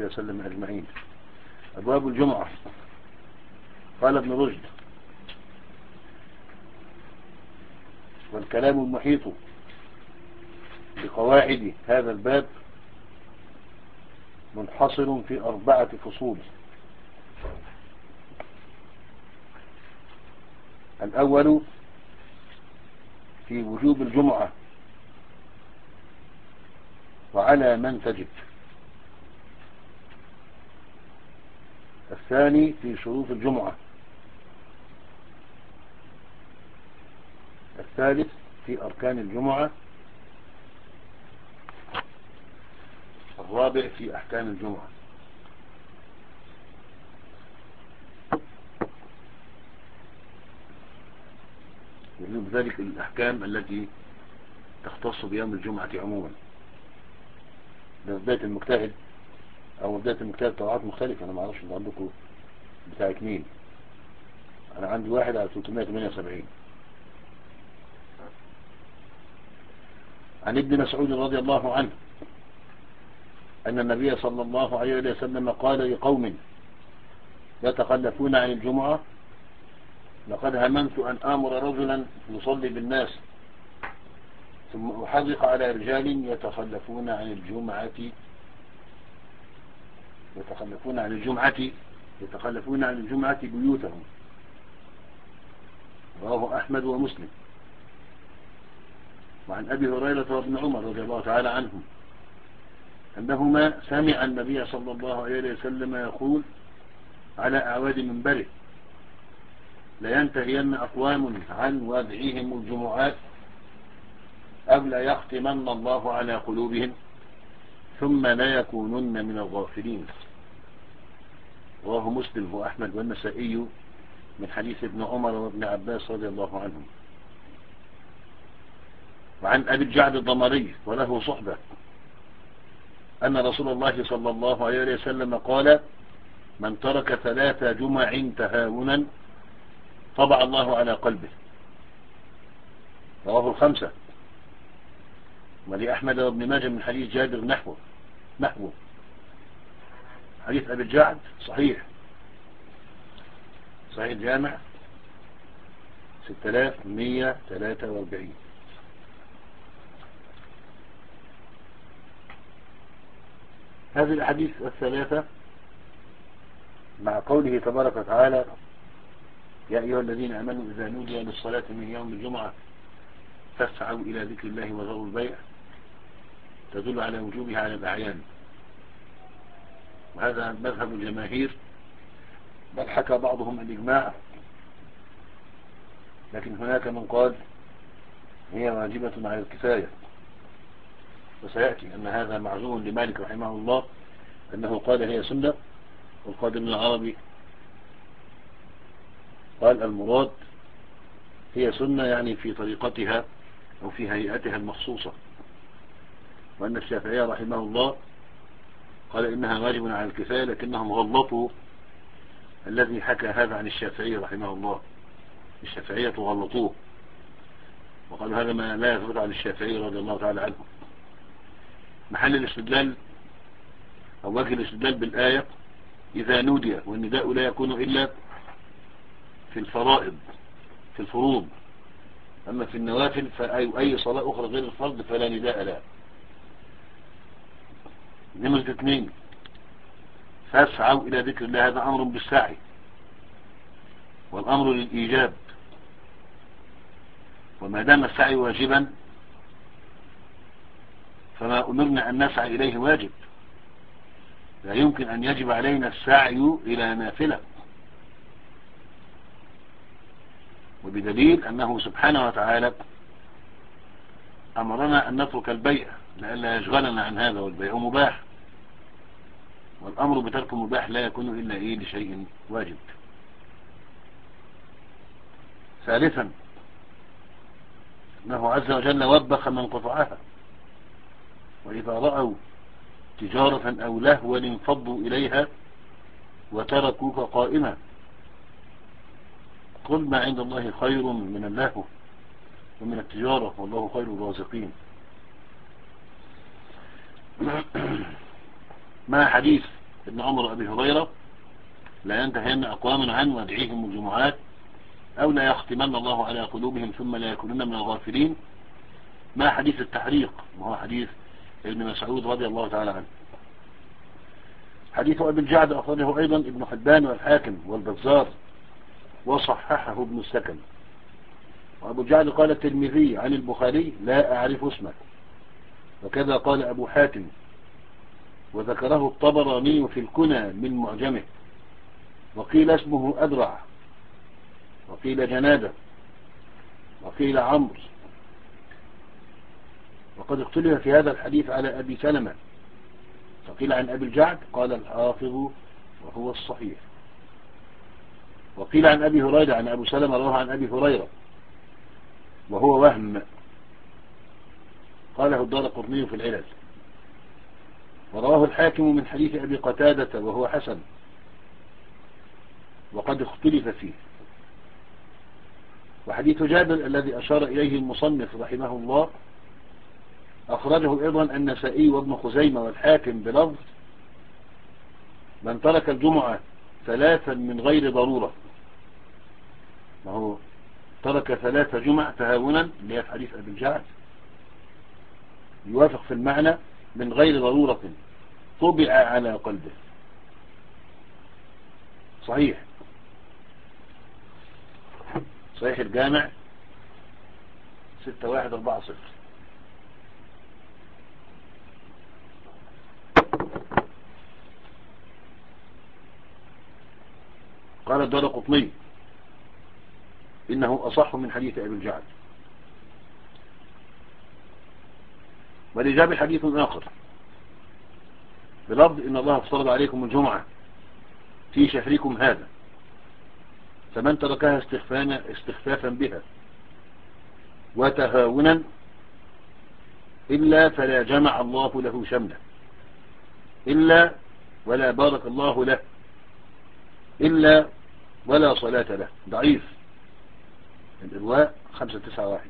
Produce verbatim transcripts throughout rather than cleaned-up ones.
وصحبه وسلم أجمعين. أبواب الجمعة. قال ابن رشد: والكلام المحيط بقواعد هذا الباب منحصر في أربعة فصول. الأول في وجوب الجمعة وعلى من تجب. الثاني في شروط الجمعة. الثالث في أركان الجمعة. الرابع في أحكام الجمعة. ومن ذلك الأحكام التي تختص بيوم الجمعة عموما. ده بداية المجتهد أو بداية المجتهد طبعات مختلفة. أنا ما أعرفش أنت عندكم بتاعك مين. أنا عندي واحد على ثلاثمائة وثمانية وسبعين. عن ابن مسعود رضي الله عنه أن النبي صلى الله عليه وسلم قال لقوم يتخلفون عن الجمعة: لقد هممت أن آمر رجلا يصلي بالناس ثم أحرق على رجال يتخلفون عن الجمعة يتخلفون عن الجمعة يتخلفون عن الجمعة بيوتهم. رواه أحمد ومسلم. وعن أبي هريرة وابن عمر رضي الله تعالى عنهم أنهما سمع النبي صلى الله عليه وسلم يقول على أعواد منبره: لينتهين أقوام عن وادعهم الجمعات أو لا يختمن الله على قلوبهم ثم لا يكونن من الغافلين. رواه مسلم وأحمد والنسائي من حديث ابن عمر وابن عباس رضي الله عنهم. وعن أبي الجعد الضمري وله صحبة أن رسول الله صلى الله عليه وسلم قال: من ترك ثلاث جمع تهاونا طبع الله على قلبه. رواه الخمسة. ولأحمد وابن ماجه من حديث جابر نحوه نحوه حديث أبي الجعد صحيح صحيح جامع ستة آلاف ومئة وثلاثة وأربعين. هذه الأحاديث الثلاثة مع قوله تبارك وتعالى: يا أيها الذين آمنوا إذا نودي للصلاة من يوم الجمعة فاسعوا إلى ذكر الله وذروا البيع، تدل على وجوبها على الأعيان. وهذا مذهب الجماهير، بل حكى بعضهم الإجماع، لكن هناك من قال هي واجبة على الكفاية. وسيأتي أن هذا معزوم لمالك رحمه الله أنه قال هي سنة، والقادم العربي قال المراد هي سنة يعني في طريقتها أو في هيئتها المخصوصة. وأن الشافعي رحمه الله قال إنها واجب على الكفاية، لكنهم غلطوا الذي حكى هذا عن الشافعي رحمه الله. الشافعية غلطوه وقالوا هذا ما لا يثبت عن الشافعي رضي الله تعالى عنه. محل الاستدلال أو وجه الاستدلال بالآية إذا نودي، والنداء لا يكون إلا في الفرائض في الفروض، أما في النوافل فأي أي صلاة أخرى غير الفرض فلا نداء لها. نمرة اثنين: فاسعوا إلى ذكر الله، هذا أمر بالسعي والأمر للإيجاب، وما دام السعي واجبا فما أمرنا أن نسعى إليه واجب. لا يمكن أن يجب علينا السعي إلى نافلة، وبدليل أنه سبحانه وتعالى أمرنا أن نترك البيع لئلا يشغلنا عن هذا، والبيع مباح، والأمر بترك مباح لا يكون إلا إيه لشيء واجب. ثالثا: أنه عز وجل وبخ من قطعها، وإذا رأوا تجارة أو لهوا انفضوا إليها وتركوك قائما. قل ما عند الله خير من اللهو ومن التجارة والله خير الرازقين. مع حديث ابن عمر وأبي هريرة لا ينتهين أقوام عنه وادعيهم الجمعات أو لا يختمن الله على قلوبهم ثم لا يكونون من الغافلين، مع حديث التحريق وهو حديث ابن مسعود رضي الله تعالى عنه. حديث أبي الجعد أخرجه أيضا ابن حبان والحاكم والبزار وصححه ابن السكن. وأبو الجعد قال الترمذي عن البخاري لا أعرف اسمه، وكذا قال أبو حاتم، وذكره الطبراني في الكنى من معجمه، وقيل اسمه أدرع، وقيل جنادة، وقيل عمرو. وقد اختلف في هذا الحديث على أبي سلمة، فقيل عن أبي الجعد قال الحافظ وهو الصحيح، وقيل عن أبي هريرة عن أبو سلمة رواه عن أبي هريرة وهو وهم، قاله الدارقطني في العلل، ورواه الحاكم من حديث أبي قتادة وهو حسن، وقد اختلف فيه. وحديث جابر الذي أشار إليه المصنف رحمه الله أخرجه أيضا النسائي وابن خزيمة والحاكم بلفظ من ترك الجمعة ثلاثا من غير ضرورة، ما هو ترك ثلاث جمع تهاونا اللي هي في حديث أبي الجعد يوافق في المعنى من غير ضرورة طبع على قلبه. صحيح صحيح الجامع ستة واحد أربعة صفر. قال الدارقطني إنه أصح من حديث أبي الجعد. ولجاب حديث آخر بلفظ إن الله افترض عليكم الجمعة في شهركم هذا، فمن تركها استخفافا بها وتهاونا إلا فلا جمع الله له شمله، إلا ولا بارك الله له، إلا ولا صلاة له. ضعيف الإرواء خمسة تسعة واحد.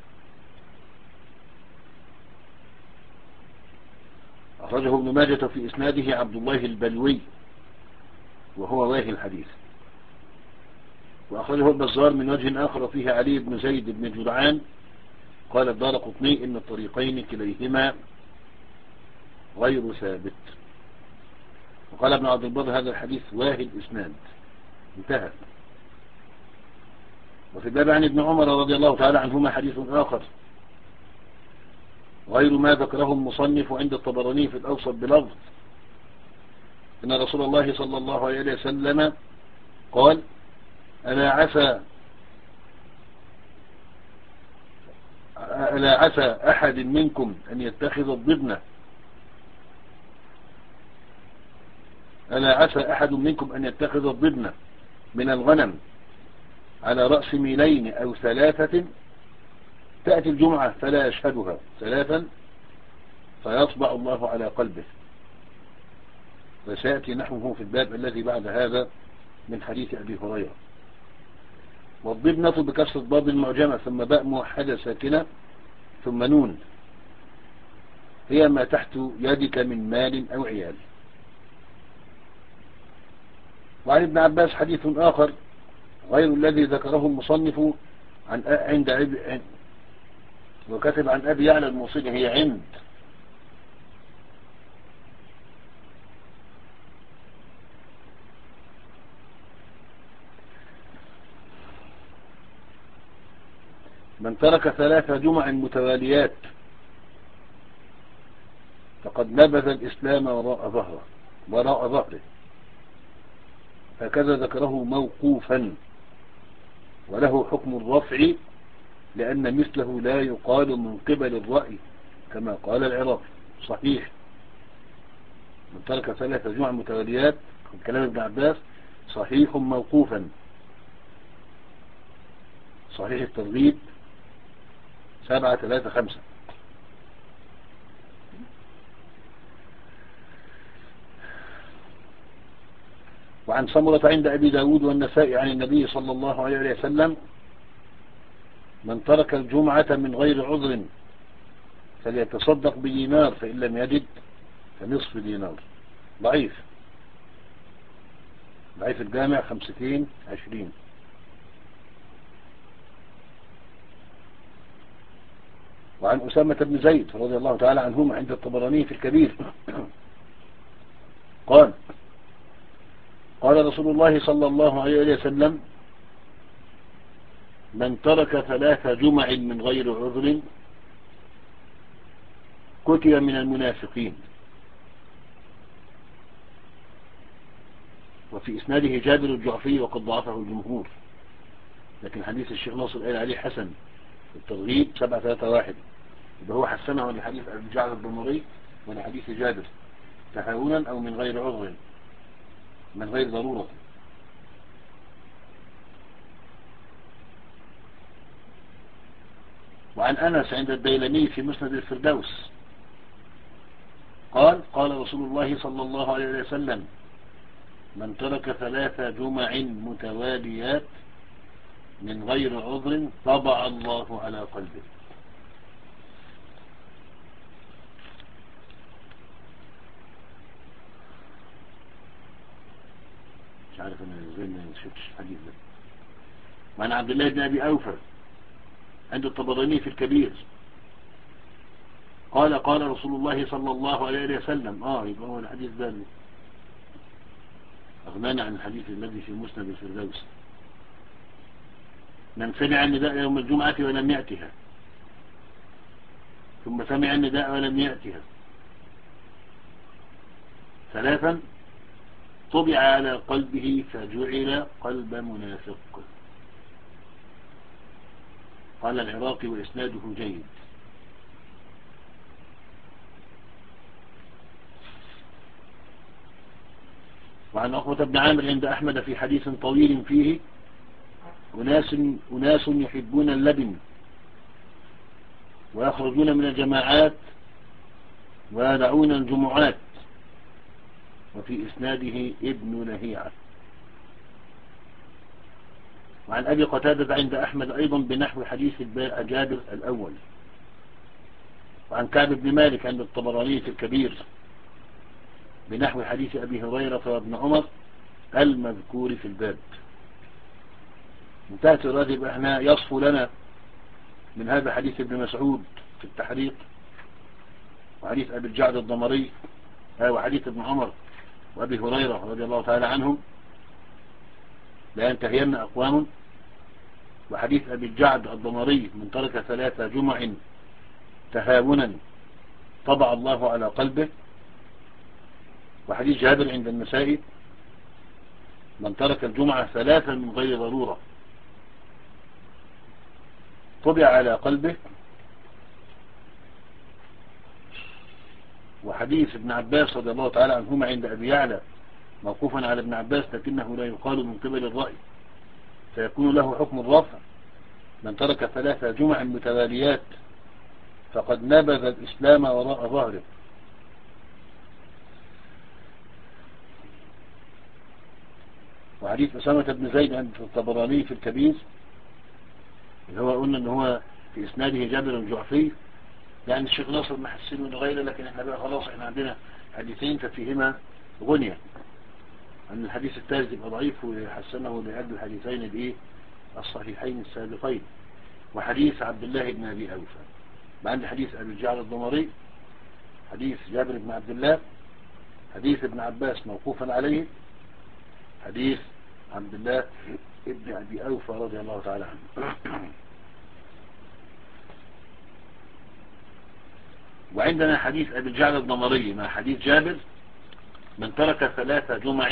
أخرجه ابن ماجة في إسناده عبد الله البلوي وهو واهي الحديث. وأخرجه البزار من وجه آخر فيه علي بن زيد بن جدعان. قال الدارقطني إن الطريقين كليهما غير ثابت. وقال ابن عبد البر هذا الحديث واهي الإسناد انتهى. وفي الباب عن ابن عمر رضي الله تعالى عنهما حديث آخر غير ما ذكره المصنف عند الطبراني في الأوسط بلفظ إن رسول الله صلى الله عليه وسلم قال ألا عسى ألا عسى أحد منكم أن يتخذ الضبنة ألا عسى أحد منكم أن يتخذ الضبنة من الغنم على رأس ميلين أو ثلاثة تأتي الجمعة فلا يشهدها ثلاثا فيطبع الله على قلبه. وسيأتي نحوه في الباب الذي بعد هذا من حديث أبي هريرة. والضبنة بكسر ضاد المعجمة ثم باء موحدة ساكنة ثم نون، هي ما تحت يدك من مال أو عيال. وعن ابن عباس حديث آخر غير الذي ذكره المصنف عن عند عند وكتب عن أبي يعلى الموصلي هي عند من ترك ثلاث جمع متواليات فقد نبذ الإسلام وراء ظهره وراء ظهره. هكذا ذكره موقوفا وله حكم الرفع لأن مثله لا يقال من قبل الرأي كما قال العراقي. صحيح من ترك ثلاث جمع متواليات كلام ابن عباس صحيح موقوفا. صحيح الترغيب سبعة ثلاثة خمسة. وعن سمرة عند أبي داود والنسائي عن النبي صلى الله عليه وسلم من ترك الجمعة من غير عذر فليتصدق بدينار فإن لم يجد فنصف دينار. ضعيف ضعيف الجامع خمستين عشرين. وعن أسامة بن زيد رضي الله تعالى عنهما عند الطبراني في الكبير قال قال رسول الله صلى الله عليه وسلم: من ترك ثلاث جمع من غير عذر كتب من المنافقين. وفي إسناده جابر الجعفي وقد ضعفه الجمهور، لكن حديث الشيخ ناصر قال عليه حسن الترغيب سبعة ثلاثة واحد، يبقى هو حسنه لحديث أبي جعفر الضمري ولحديث جابر تهاونا أو من غير عذر، من غير ضرورة. وعن أنس عند الديلمي في مسند الفردوس قال قال رسول الله صلى الله عليه وسلم: من ترك ثلاث جمع متواليات من غير عذر طبع الله على قلبه. مش عارف انا ازاي ما نشوفش الحديث ده. وعن عبد الله بن ابي اوفى عند الطبراني في الكبير قال قال رسول الله صلى الله عليه وسلم: اه يبقى هو الحديث ده اغنانا عن الحديث الذي في مسند الفردوس: من سمع النداء يوم الجمعة ولم يأتها ثم سمع النداء ولم يأتها ثلاثا طبع على قلبه فجعل قلب منافق. قال العراقي وإسناده جيد. وعن عقبة بن عامر عند أحمد في حديث طويل فيه: أناس, أناس يحبون اللبن ويخرجون من الجماعات ويدعون الجمعات. وفي إسناده ابن لهيعة. وعن أبي قتادة عند أحمد أيضا بنحو حديث جابر الأول. وعن كعب بن مالك عند الطبراني في الكبير بنحو حديث أبي هريرة وابن عمر المذكور في الباب. انتهت الراتب احنا يصفو لنا من هذا حديث ابن مسعود في التحريق، وحديث أبي الجعد الضمري، وحديث ابن عمر وأبي هريرة رضي الله تعالى عنهم لا ينتهين أقوام، وحديث أبي الجعد الضمري: من ترك ثلاث جمع تهاونا طبع الله على قلبه. وحديث جابر عند النسائي: من ترك الجمعة ثلاثا من غير ضرورة طبع على قلبه. وحديث ابن عباس رضي الله تعالى عنهما عند أبي يعلى موقوفا على ابن عباس لكنه لا يقال من قبل الرأي فيكون له حكم الرفع: من ترك ثلاث جمع متواليات فقد نبذ الإسلام وراء ظهره. وحديث أسامة بن زيد عند الطبراني في الكبير اللي هو قلنا ان هو في إسناده جابر الجعفي، يعني الشيخ ناصر محسن من غيره، لكن احنا بقى خلاص احنا عندنا حديثين ففيهما غنية أن الحديث الثالث يبقى ضعيف ويحسنه لأجل الحديثين الايه الصحيحين السابقين. وحديث عبد الله بن أبي أوفى عند حديث أبي الجعد الضمري، حديث جابر بن عبد الله، حديث ابن عباس موقوفا عليه، حديث عبد الله ابن أبي أوفى رضي الله تعالى عنه. وعندنا حديث أبي الجعد الضمري مع حديث جابر: من ترك ثلاث جمع،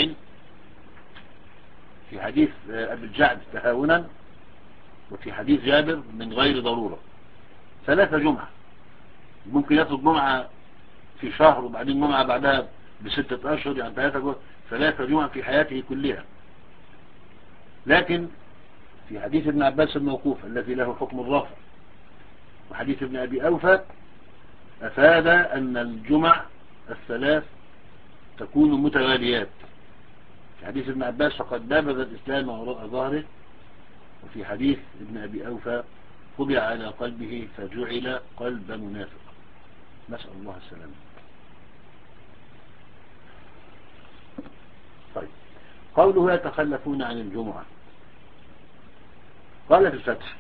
في حديث أبي الجعد تهاونا، وفي حديث جابر من غير ضرورة. ثلاث جمعة ممكن يترك جمعة في شهر وبعدين جمعة بعدها بستة أشهر، يعني ثلاثة ثلاثة جمعة في حياته كلها. لكن في حديث ابن عباس الموقوف الذي له حكم الرفع وحديث ابن أبي أوفى أفاد أن الجمع الثلاث تكون متواليات. في حديث ابن عباس فقد نبذ الإسلام وراء ظهره، وفي حديث ابن أبي أوفى طبع على قلبه فجعل قلب منافق. نسأل الله السلامة. طيب، قوله يتخلفون عن الجمعة، قال في الفتح: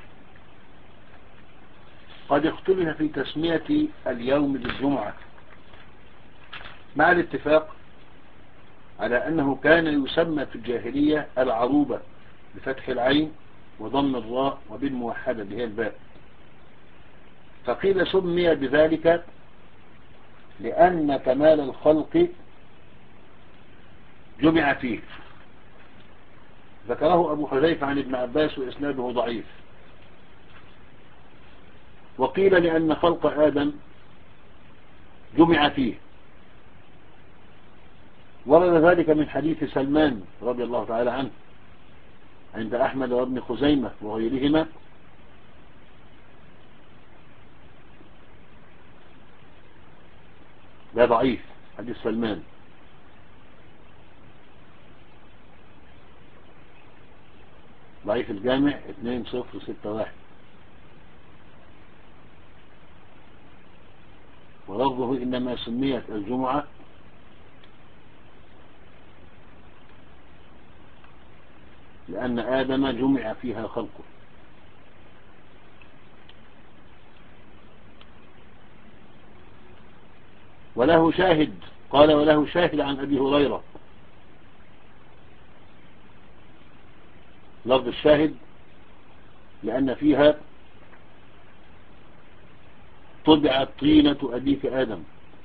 قد اختلف في تسمية اليوم بالجمعة، مع الاتفاق على أنه كان يسمى في الجاهلية العروبة بفتح العين وضم الراء وبالموحدة اللي هي الباء. فقيل سمي بذلك لأن كمال الخلق جمع فيه. ذكره أبو حذيفة عن ابن عباس وإسناده ضعيف. وقيل لأن خلق آدم جمع فيه، ورد ذلك من حديث سلمان رضي الله تعالى عنه عند أحمد وابن خزيمة وغيرهما، ده ضعيف حديث سلمان. ضعيف الجامع اثنين صفر ستة واحد، ولفظه إنما سميت الجمعة لأن آدم جمع فيها خلقه. وله شاهد، قال وله شاهد عن أبي هريرة. لفظ الشاهد لأن فيها طبعت طينة أبيك آدم.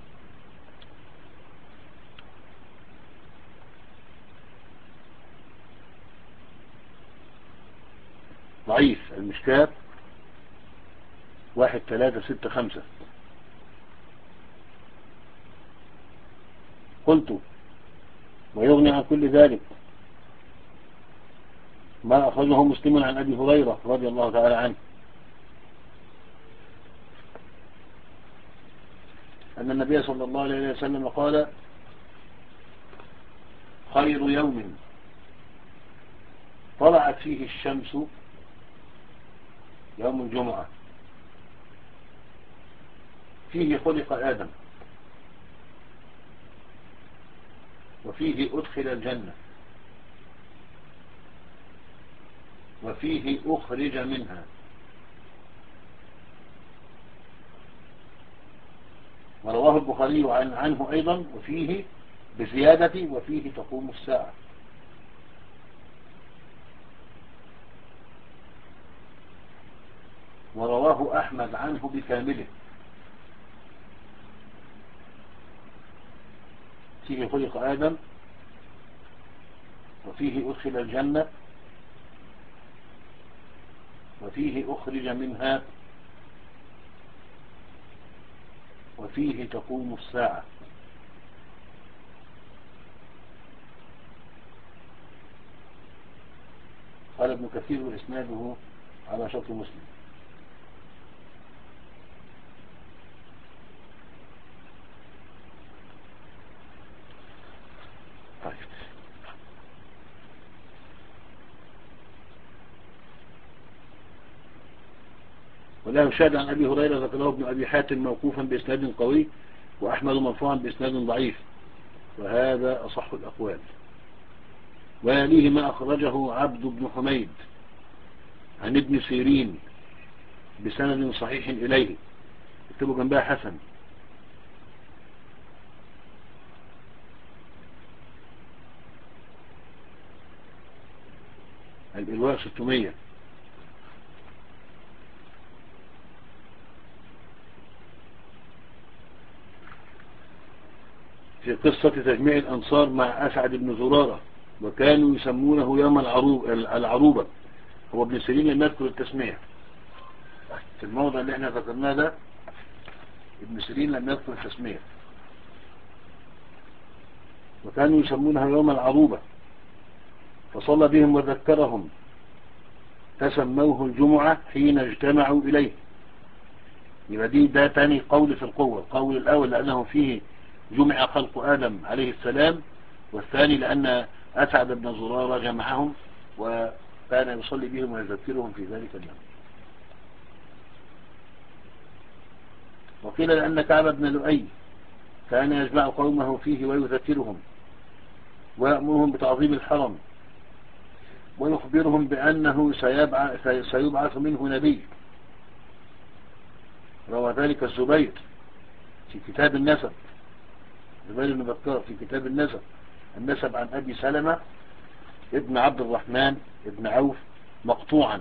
ضعيف المشكات واحد ثلاثة ستة خمسة. قلت ويغني عن كل ذلك ما أخرجه مسلم عن أبي هريرة رضي الله تعالى عنه أن النبي صلى الله عليه وسلم قال: خير يوم طلعت فيه الشمس يوم الجمعة، فيه خلق آدم، وفيه أدخل الجنة، وفيه أخرج منها. ورواه البخاري عن عنه أيضا وفيه بزيادة وفيه تقوم الساعة. ورواه أحمد عنه بكامله، فيه خلق آدم، وفيه أدخل الجنة، وفيه أخرج منها، وفيه تقوم الساعة. قال ابن كثير وإسناده على شرط مسلم. طيب. وله شاهد عن أبي هريرة ذكره ابن أبي حاتم موقوفا بإسناد قوي، وأحمد مرفوعا بإسناد ضعيف، وهذا أصح الأقوال. ويليه ما أخرجه عبد بن حميد عن ابن سيرين بسند صحيح إليه، اكتبوا جنبها حسن. الإلواء ستمية. في قصة تجميع الأنصار مع أسعد بن زرارة، وكانوا يسمونه يوم العروبة. هو ابن سيرين لم يذكر التسمية في الموضع اللي احنا ذكرناه ده، ابن سيرين لم يذكر التسمية. وكانوا يسمونها يوم العروبة، فصلى بهم وذكرهم فسموه الجمعة حين اجتمعوا إليه. يبقى دي ده تاني قول في القوة. القول الأول لأنه فيه جمع خلق آدم عليه السلام، والثاني لأن أسعد بن زرارة جمعهم وكان يصلي بهم ويذكرهم في ذلك اليوم. وقيل لأن كعب بن لؤي كان يجمع قومه فيه ويذكرهم، ويأمرهم بتعظيم الحرم، ويخبرهم بأنه سيبعث, سيبعث منه نبي. روى ذلك الزبير في كتاب النسب، زبير بن بكار في كتاب النسب، النسب عن أبي سلمة ابن عبد الرحمن ابن عوف مقطوعا.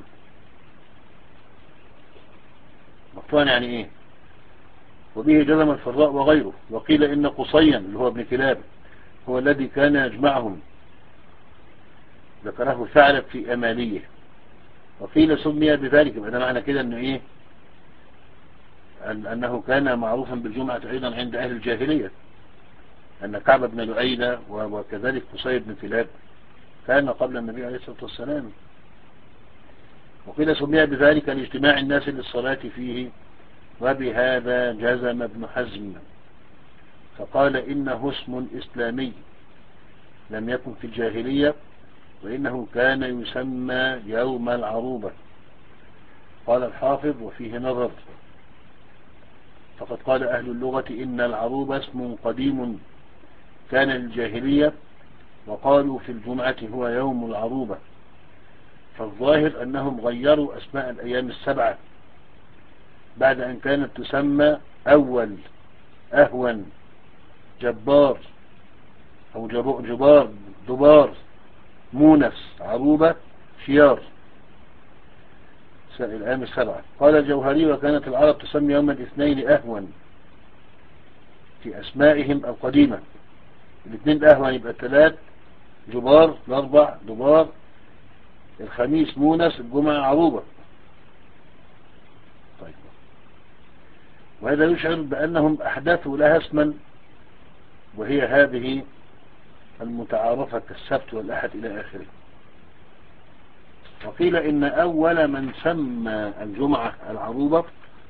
مقطوعا يعني ايه؟ وبه جزم الفراء وغيره. وقيل إن قصيا اللي هو ابن كلاب هو الذي كان يجمعهم، ذكره ثعلب في أماليه. وقيل سمي بذلك، هذا معنى كده أنه إيه؟ أنه كان معروفا بالجمعة أيضا عند أهل الجاهلية، أن كعب بن لؤي وكذلك قصي بن كلاب كان قبل النبي عليه الصلاة والسلام. وقيل سمي بذلك لاجتماع الناس للصلاة فيه. وبهذا جزم ابن حزم فقال إنه اسم إسلامي لم يكن في الجاهلية، وإنه كان يسمى يوم العروبة. قال الحافظ وفيه نظر، فقد قال أهل اللغة إن العروبة اسم قديم كان للجاهلية، وقالوا في الجمعة هو يوم العروبة. فالظاهر أنهم غيروا أسماء الأيام السبعة بعد أن كانت تسمى أول، أهون، جبار أو جبار، دبار، مونس، عروبة، شيار، الأيام السبعة. قال الجوهري وكانت العرب تسمي يوم الاثنين أهون في أسمائهم القديمة. الاثنين أهون يبقى الثلاث جبار، الأربع دبار، الخميس مونس، الجمعة عروبة. طيب. وهذا يشعر بأنهم أحدثوا لها اسما، وهي هذه المتعارفة كالسبت والأحد إلى آخره. وقيل إن أول من سمى الجمعة العروبة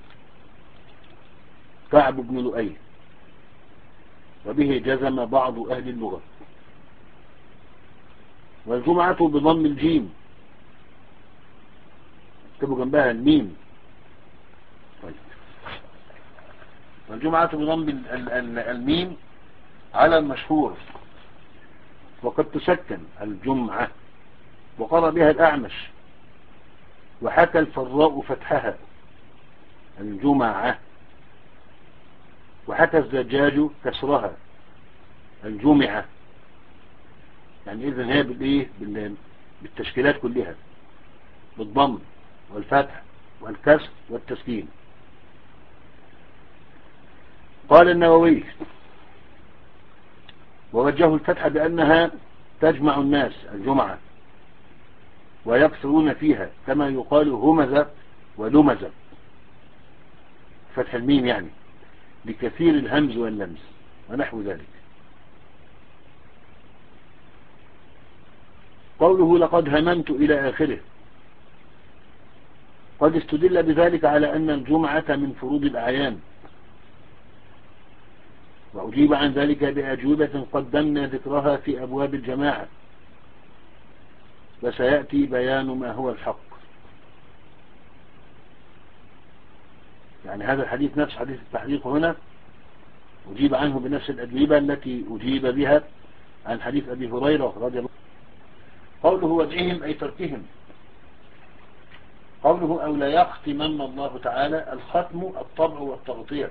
كعب بن لؤي، وبه جزم بعض أهل اللغة. والجمعة بضم الجيم، اكتبوا جنبها الميم. طيب. والجمعة بضم الميم على المشهور، وقد تسكن الجمعة، وقرأ بها الأعمش، وحكى الفراء فتحها الجمعة، وحكى الزجاج كسرها الجمعة. يعني إذن هي بالإيه؟ بالتشكيلات كلها، بالضم والفتح والكسر والتسكين. قال النووي ووجهوا الفتح بأنها تجمع الناس الجمعة ويكثرون فيها، كما يقال همزة ولمزة، فتح الميم يعني لكثير الهمز واللمز ونحو ذلك. قوله لقد هممت إلى آخره، قد استدل بذلك على أن الجمعة من فروض الأعيان، وأجيب عن ذلك بأجوبة قدمنا ذكرها في أبواب الجماعة، وسيأتي بيان ما هو الحق. يعني هذا الحديث نفس حديث التحقيق هنا أجيب عنه بنفس الأجوبة التي أجيب بها عن حديث أبي هريرة رضي الله عنه. قوله وجههم أي تركهم. قوله أو لا يختمن الله تعالى، الختم الطبع والتغطية.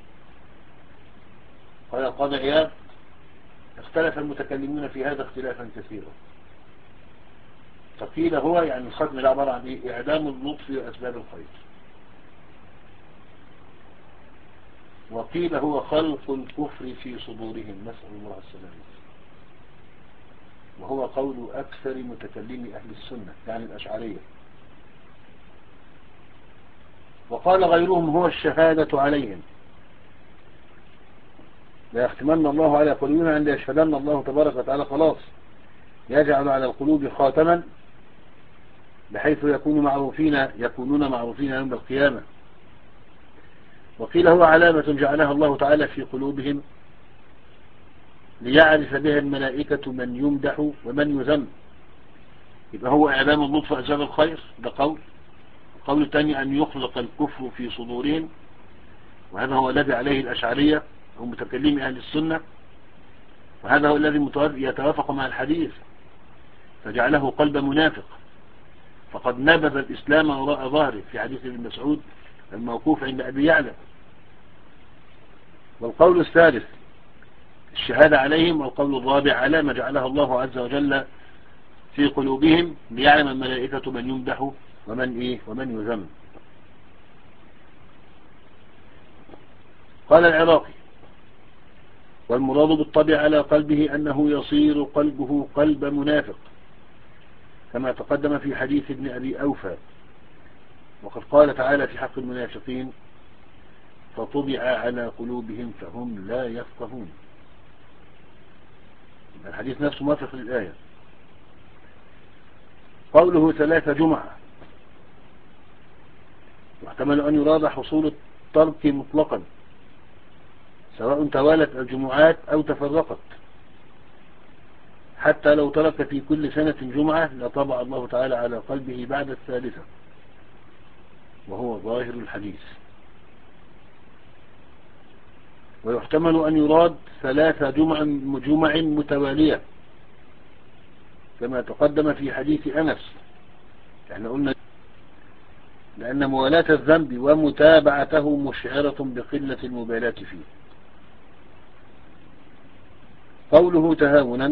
قال القاضي عياض اختلف المتكلمون في هذا اختلافا كثيرا، فقيل هو يعني الختم لا عبارة عن إيه؟ إعدام اللطف وأسباب الخير، وقيل هو خلق الكفر في صدورهم، نسأل الله السلامة، وهو قول أكثر متكلمي أهل السنة يعني الأشعرية. وقال غيرهم هو الشهادة عليهم، لا يختمن الله على قلوبهم عند يشهدن الله تبارك وتعالى، خلاص يجعل على القلوب خاتما بحيث يكون معروفين يكونون معروفين يوم القيامة. وقيل هو علامة جعلها الله تعالى في قلوبهم ليعرف بها الملائكة من يمدح ومن يذم، يبقى هو إعلام اللطف أسباب الخير، ده قول. القول الثاني أن يخلق الكفر في صدورهم، وهذا هو الذي عليه الأشعرية هم متكلمي أهل السنة. وهذا هو الذي يتوافق مع الحديث، فجعله قلب منافق، فقد نبذ الإسلام وراء ظهره في حديث ابن مسعود الموقوف عند أبي يعلى. والقول الثالث الشهادة عليهم، والقول الرابع على ما جعلها الله عز وجل في قلوبهم ليعلم الملائكة من يمدح ومن إيه ومن يذم. قال العراقي: والمراد بالطبع على قلبه أنه يصير قلبه قلب منافق، كما تقدم في حديث ابن أبي أوفى. وقد قال تعالى في حق المنافقين: فطبع على قلوبهم فهم لا يفقهون. الحديث نفسه موافق للآية. قوله ثلاث جمعة، واحتمل أن يراد حصول الترك مطلقا، سواء توالت الجمعات أو تفرقت، حتى لو ترك في كل سنة جمعة لطبع الله تعالى على قلبه بعد الثالثة، وهو ظاهر الحديث. ويحتمل أن يراد ثلاث جمع, جمع متوالية، كما تقدم في حديث أنس. احنا قلنا لأن موالاة الذنب ومتابعته مشعرة بقلة المبالاة فيه. قوله تهاونا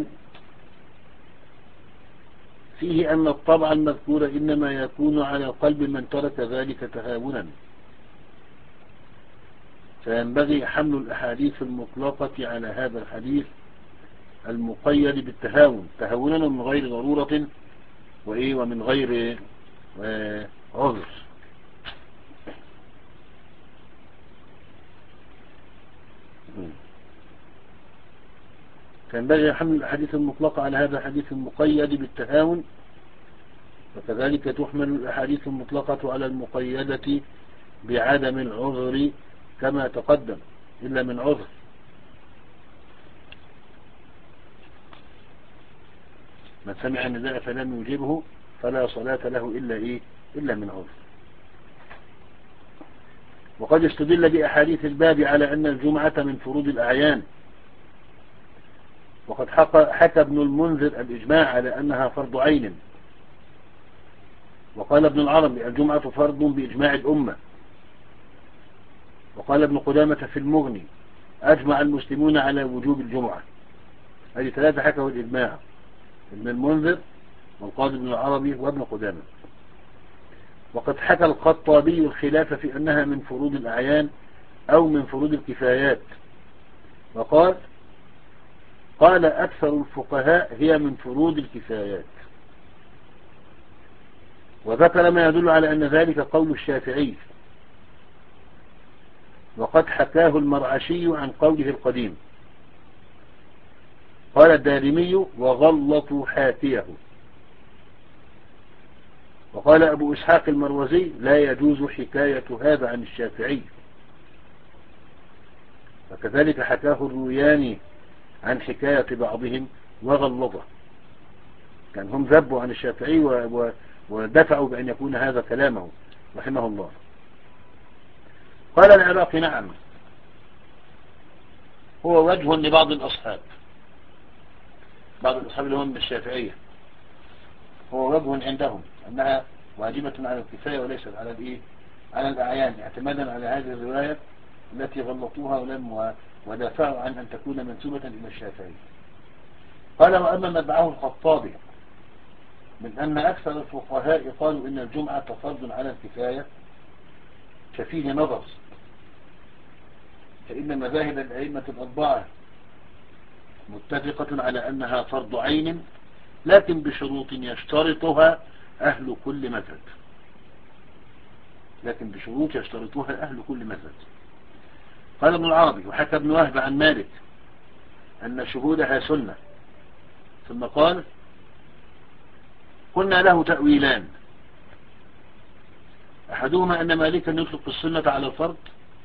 فيه أن الطبع المذكور إنما يكون على قلب من ترك ذلك تهاونا، فينبغي حمل الأحاديث المطلقة على هذا الحديث المقيد بالتهاون تهاونا من غير ضرورة وإيه ومن غير عذر. فينبغي حمل الأحاديث المطلقة على هذا الحديث المقيد بالتهاون، وكذلك تحمل الأحاديث المطلقة على المقيدة بعدم العذر كما تقدم، إلا من عذر. من سمع النداء فلم يجيبه فلا صلاة له إلا إيه إلا من عذر. وقد استدل بأحاديث الباب على أن الجمعة من فروض الأعيان، وقد حكى ابن المنذر الإجماع على أنها فرض عين. وقال ابن العربي: الجمعة فرض بإجماع الأمة. وقال ابن قدامة في المغني: أجمع المسلمون على وجوب الجمعة. هذه ثلاثة حكوا الإجماع: ابن المنذر والقاضي ابن العربي وابن قدامة. وقد حكى الخطابي الخلاف في أنها من فروض الأعيان أو من فروض الكفايات، وقال: قال أكثر الفقهاء هي من فروض الكفايات. وذكر ما يدل على أن ذلك قول الشافعي، وقد حكاه المرعشي عن قوله القديم. قال الدارمي: وغلطوا حاكيه. وقال أبو إسحاق المروزي: لا يجوز حكاية هذا عن الشافعي. وكذلك حكاه الروياني عن حكاية بعضهم وغلظه. كان هم ذبوا عن الشافعي ودفعوا بأن يكون هذا كلامه رحمه الله. قال العراقي: نعم، هو وجه لبعض الأصحاب، بعض الأصحاب اللي هم الشافعية، هو وجه عندهم أنها واجبة على الكفاية وليست على الإيه على الأعيان، اعتمادا على هذه الرواية التي غلطوها ولم ودافعوا عن أن تكون منسوبة إلى الشافعي. قال: وأما ما ادعاه الخطابي من أن أكثر الفقهاء قالوا إن الجمعة فرض على الكفاية ففيه نظر، فإن مذاهب الأئمة الأربعة متفقة على أنها فرض عين، لكن بشروط يشترطها أهل كل مذهب لكن بشروط يشترطها أهل كل مذهب. قال ابن العربي: وحكى ابن وهب عن مالك أن شهودها سنة. ثم قال: قلنا له تأويلان: أحدهما أن مالكا يطلق السنة على الفرض،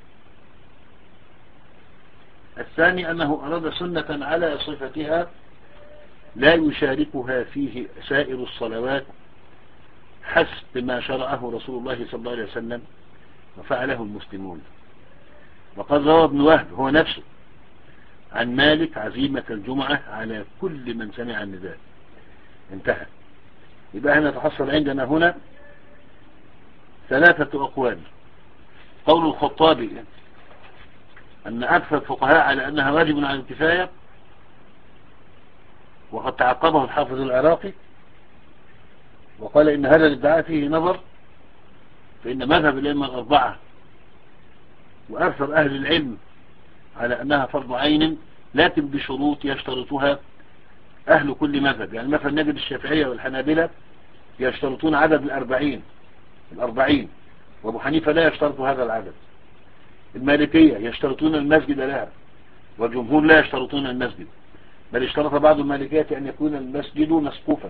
الثاني أنه أراد سنة على صفتها لا يشاركها فيه سائر الصلوات حسب ما شرعه رسول الله صلى الله عليه وسلم وفعله المسلمون. وقد روى ابن وهب هو نفسه عن مالك عزيمة الجمعة على كل من سمع النداء. انتهى. يبقى هنا تحصل عندنا هنا ثلاثة أقوال. قول الخطابي أن أكثر الفقهاء على أنها واجب على الكفاية، وقد تعقبه الحافظ العراقي وقال إن هذا الادعاء فيه نظر، فإن مذهب الأئمة الأربعة وأكثر أهل العلم على أنها فرض عين، لكن بشروط يشترطها أهل كل مذهب. يعني مثلا نجد الشافعية والحنابلة يشترطون عدد الأربعين الأربعين وأبو حنيفة لا يشترط هذا العدد. المالكية يشترطون المسجد لها، والجمهور لا يشترطون المسجد، بل اشترط بعض المالكية أن يكون المسجد مسقوفا،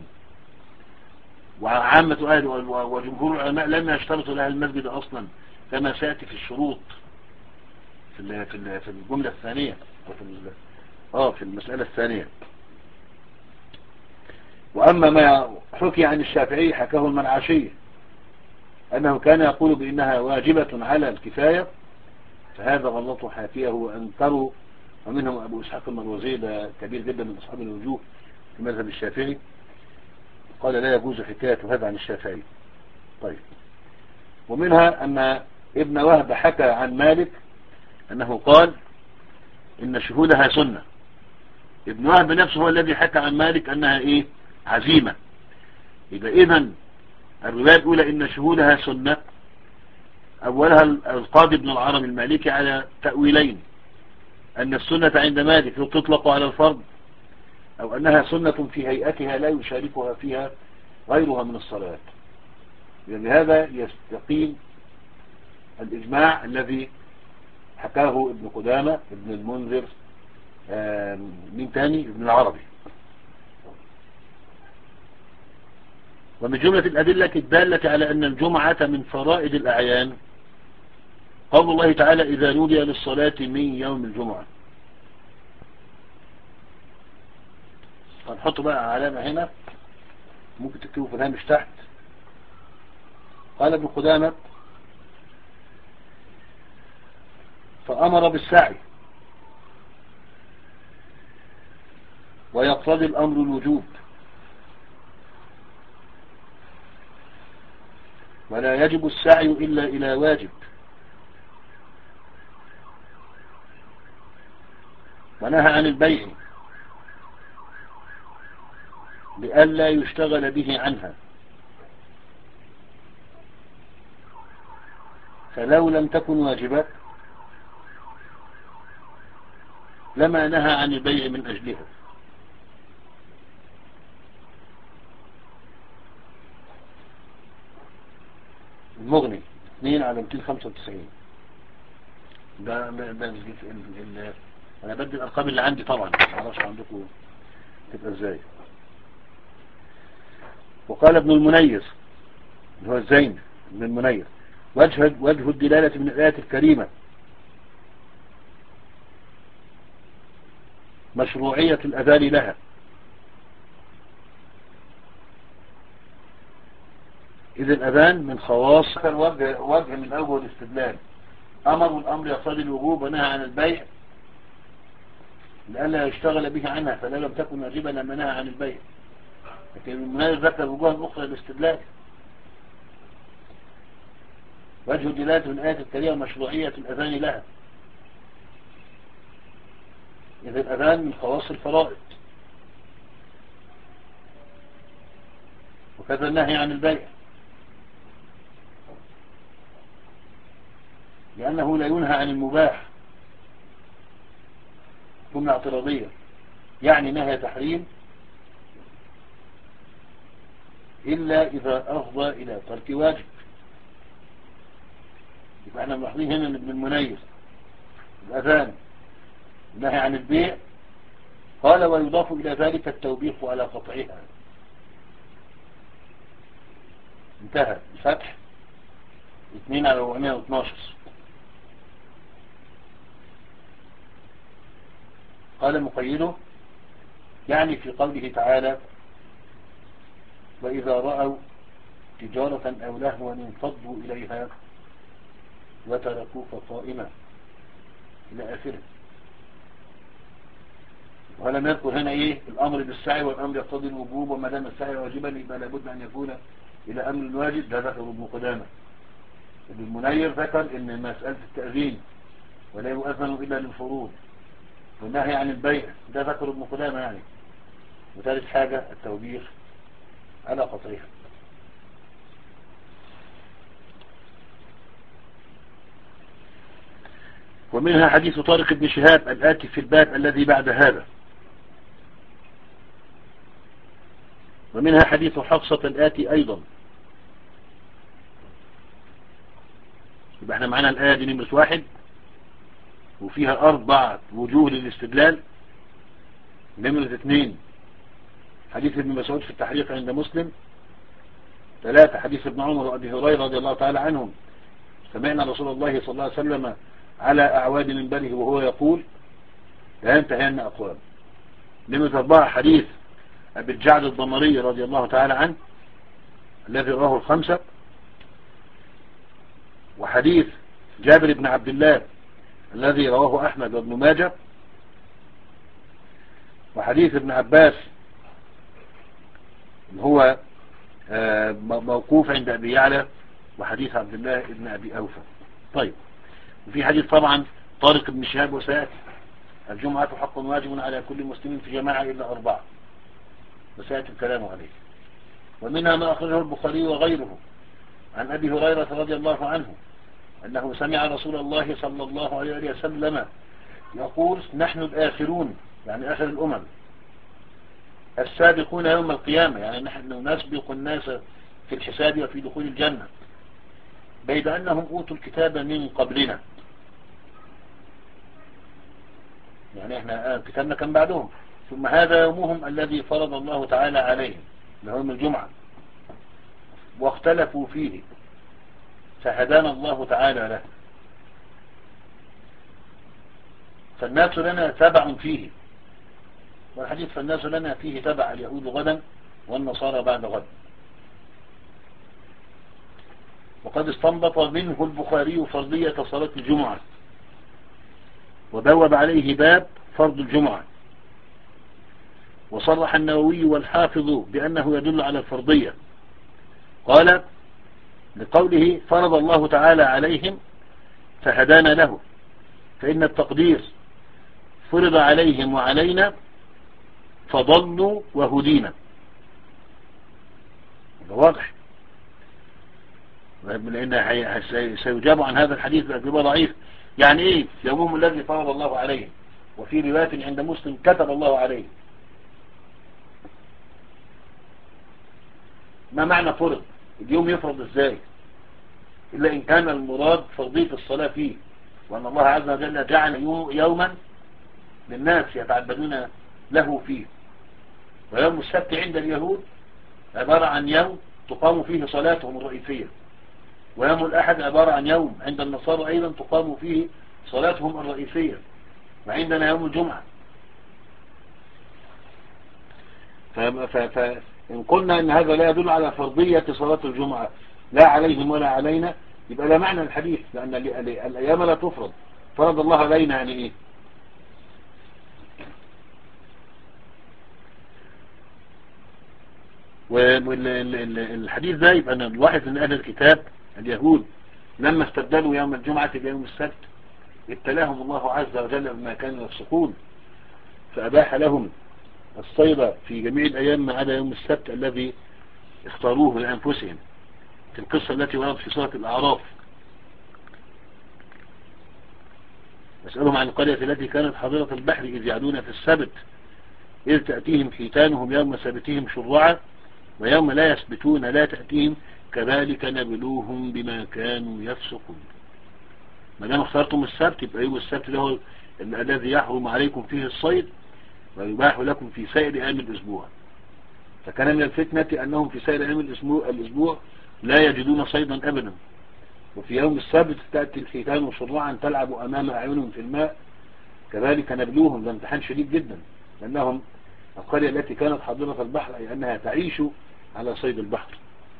وعامة أهل وجمهور العلماء لم يشترطوا لها المسجد أصلا، كما سيأتي في الشروط في في الجملة الثانية أو في آه في المسألة الثانية. وأما ما حكي عن الشافعي حكاه المنعشي أنه كان يقول بأنها واجبة على الكفاية، فهذا غلط حاكيه وأنكروا، ومنهم أبو إسحاق المروزي، ده كبير جدا من أصحاب الوجوه في مذهب الشافعي، قال لا يجوز حكاية هذا عن الشافعي. طيب، ومنها أن ابن وهب حكى عن مالك أنه قال إن شهودها سنة. ابن وهب نفسه هو الذي حكى عن مالك أنها إيه؟ عزيمة. إذا إذن الرواية الأولى إن شهودها سنة، أولها القاضي ابن العربي المالكي على تأويلين: أن السنة عند مالك تطلق على الفرض، أو أنها سنة في هيئتها لا يشاركها فيها غيرها من الصلاة. لأن هذا يستقيم الإجماع الذي حكاه ابن قدامة، ابن المنذر، من تاني ابن العربي. ومن جملة الأدلة الدالة على أن الجمعة من فرائض الأعيان قول الله تعالى: إذا نودي للصلاة من يوم الجمعة. هنحط بقى علامة هنا، ممكن تكتبوا في الهامش تحت. قال ابن قدامة: فأمر بالسعي، ويقتضي الأمر الوجوب، ولا يجب السعي إلا إلى واجب، ونهى عن البيع لئلا يشتغل به عنها، فلو لم تكن واجبة لما نهى عن البيع من أجلها. المغني اثنين على مئتين وخمسة وتسعين. ده, ده, ده ال ال انا بدي الارقام اللي عندي طبعا، ما اعرفش عندكم تبقى ازاي. وقال ابن المنير اللي هو الزين ابن المنير: وجه وجه الدلالة من الآيات الكريمة مشروعية الأذان لها، إذ الأذان من خواص الوجه وجه من أول الاستدلال. أمر الأمر يقتضي الوجوب، ونهى عن البيع لئلا يشتغل به عنها، فلا لم تكن واجبة لما نهى عن البيع. لكن المنير ذكر وجوها أخرى للاستدلال. وجه الدلالة من الآية الكريمة مشروعية الأذان لها، إذ الأذان من خواص الفرائض، وكذا النهي عن البيع لأنه لا ينهى عن المباح. جملة اعتراضية، يعني نهي تحريم إلا إذا أفضى إلى ترك واجب. يبقى احنا ملاحظين هنا ابن المنير الأذان نهي عن البيع، قال: ويضاف إلى ذلك التوبيخ على قطعها. انتهى. الفتح اثنين على أربعمائة واثناشر. قال مقيده: يعني في قوله تعالى: وإذا رأوا تجارة أو لهوا انفضوا إليها وتركوك قائما، إلى آخره. ولم يذكر هنا ايه الامر بالسعي، والامر يقتضي الوجوب، وما دام السعي واجبا يبقى لابد ان يكون الى امر واجب. ده ذكر ابن قدامه. ابن المنير ذكر ان مسألة التأذين ولا يؤذن الا للفروض والنهي عن البيع، ده ذكر ابن قدامه يعني. وثالث حاجة التوبيخ على قطعها. ومنها حديث طارق بن شهاب الآتي في الباب الذي بعد هذا. ومنها حديث حفصة الآتي أيضا. يبقى احنا معنا الآية دي نمرة واحد، وفيها أربع وجوه للاستدلال. نمرة اثنين حديث ابن مسعود في التحريق عند مسلم. ثلاثة حديث ابن عمر وأبي هريرة رضي الله تعالى عنهم سمعنا رسول الله صلى الله عليه وسلم على أعواد منبره وهو يقول لا ينتهين أقوال. نمرة أربعة حديث أبي الجعد الضمري رضي الله تعالى عنه الذي رواه الخمسة. وحديث جابر بن عبد الله الذي رواه أحمد وابن ماجه. وحديث ابن عباس هو موقوف عند أبي يعلى. وحديث عبد الله ابن أبي أوفى. طيب، وفي حديث طبعا طارق بن شهاب وسيأتي الجمعة حق واجب على كل مسلم في جماعة إلا أربعة، وسيأتي الكلام عليه. ومنها ما أخرجه البخاري وغيره عن أبي هريرة رضي الله عنه أنه سمع رسول الله صلى الله عليه وسلم يقول نحن الآخرون، يعني آخر الأمم، السابقون يوم القيامة، يعني نحن نسبق الناس في الحساب وفي دخول الجنة، بيد أنهم أوتوا الكتاب من قبلنا، يعني احنا كتابنا كان بعدهم. ثم هذا يومهم الذي فرض الله تعالى عليهم، يوم الجمعة، واختلفوا فيه فهدانا الله تعالى له، فالناس لنا تبع فيه. والحديث فالناس لنا فيه تبع، اليهود غدا والنصارى بعد غد. وقد استنبط منه البخاري فرضية صلاة الجمعة، وبوب عليه باب فرض الجمعة. وصرح النووي والحافظ بأنه يدل على الفرضية، قال لقوله فرض الله تعالى عليهم فهدانا له، فإن التقدير فرض عليهم وعلينا فضلوا وهدينا. هذا واضح، لأن سيجاب عن هذا الحديث بأجوبة ضعيف. يعني ايه يومهم الذي فرض الله عليهم؟ وفي رواية عند مسلم كتب الله عليه. ما معنى فرض؟ اليوم يفرض ازاي إلا إن كان المراد فرضية الصلاة فيه، وأن الله عز وجل جعل يوما للناس يتعبدون له فيه. ويوم السبت عند اليهود عبارة عن يوم تقام فيه صلاتهم الرئيسية، ويوم الأحد عبارة عن يوم عند النصارى أيضا تقام فيه صلاتهم الرئيسية، وعندنا يوم الجمعة. فإن قلنا أن هذا لا يدل على فرضية صلاة الجمعة لا عليهم ولا علينا، يبقى لا معنى الحديث، لأن الأيام لا تفرض. فرض الله علينا يعني إيه؟ والحديث ده يبقى أن الواحد من أهل الكتاب اليهود لما استبدلوا يوم الجمعة بيوم السبت ابتلاهم الله عز وجل بما كانوا يفسقون، فأباح لهم الصيد في جميع الأيام ما عدا يوم السبت الذي اختاروه لأنفسهم، في القصة التي وردت في سورة الأعراف. نسألهم عن القرية التي كانت حاضرة البحر إذ يعدون في السبت إذ تأتيهم حيتانهم يوم سبتهم شرعا ويوم لا يسبتون لا تأتيهم كذلك نبلوهم بما كانوا يفسقون. ما دام اخترتم السبت يبقى يوم السبت له الذي يحرم عليكم فيه الصيد ويباح لكم في سائر أيام الأسبوع. فكان من الفتنة أنهم في سائر أيام الأسبوع, الأسبوع لا يجدون صيدا أبدا، وفي يوم السبت تأتي الحيتان شرعا تلعب أمام أعينهم في الماء. كذلك نبلوهم، ده امتحان شديد جدا، لأنهم القرية التي كانت حاضرة البحر أي أنها تعيش على صيد البحر.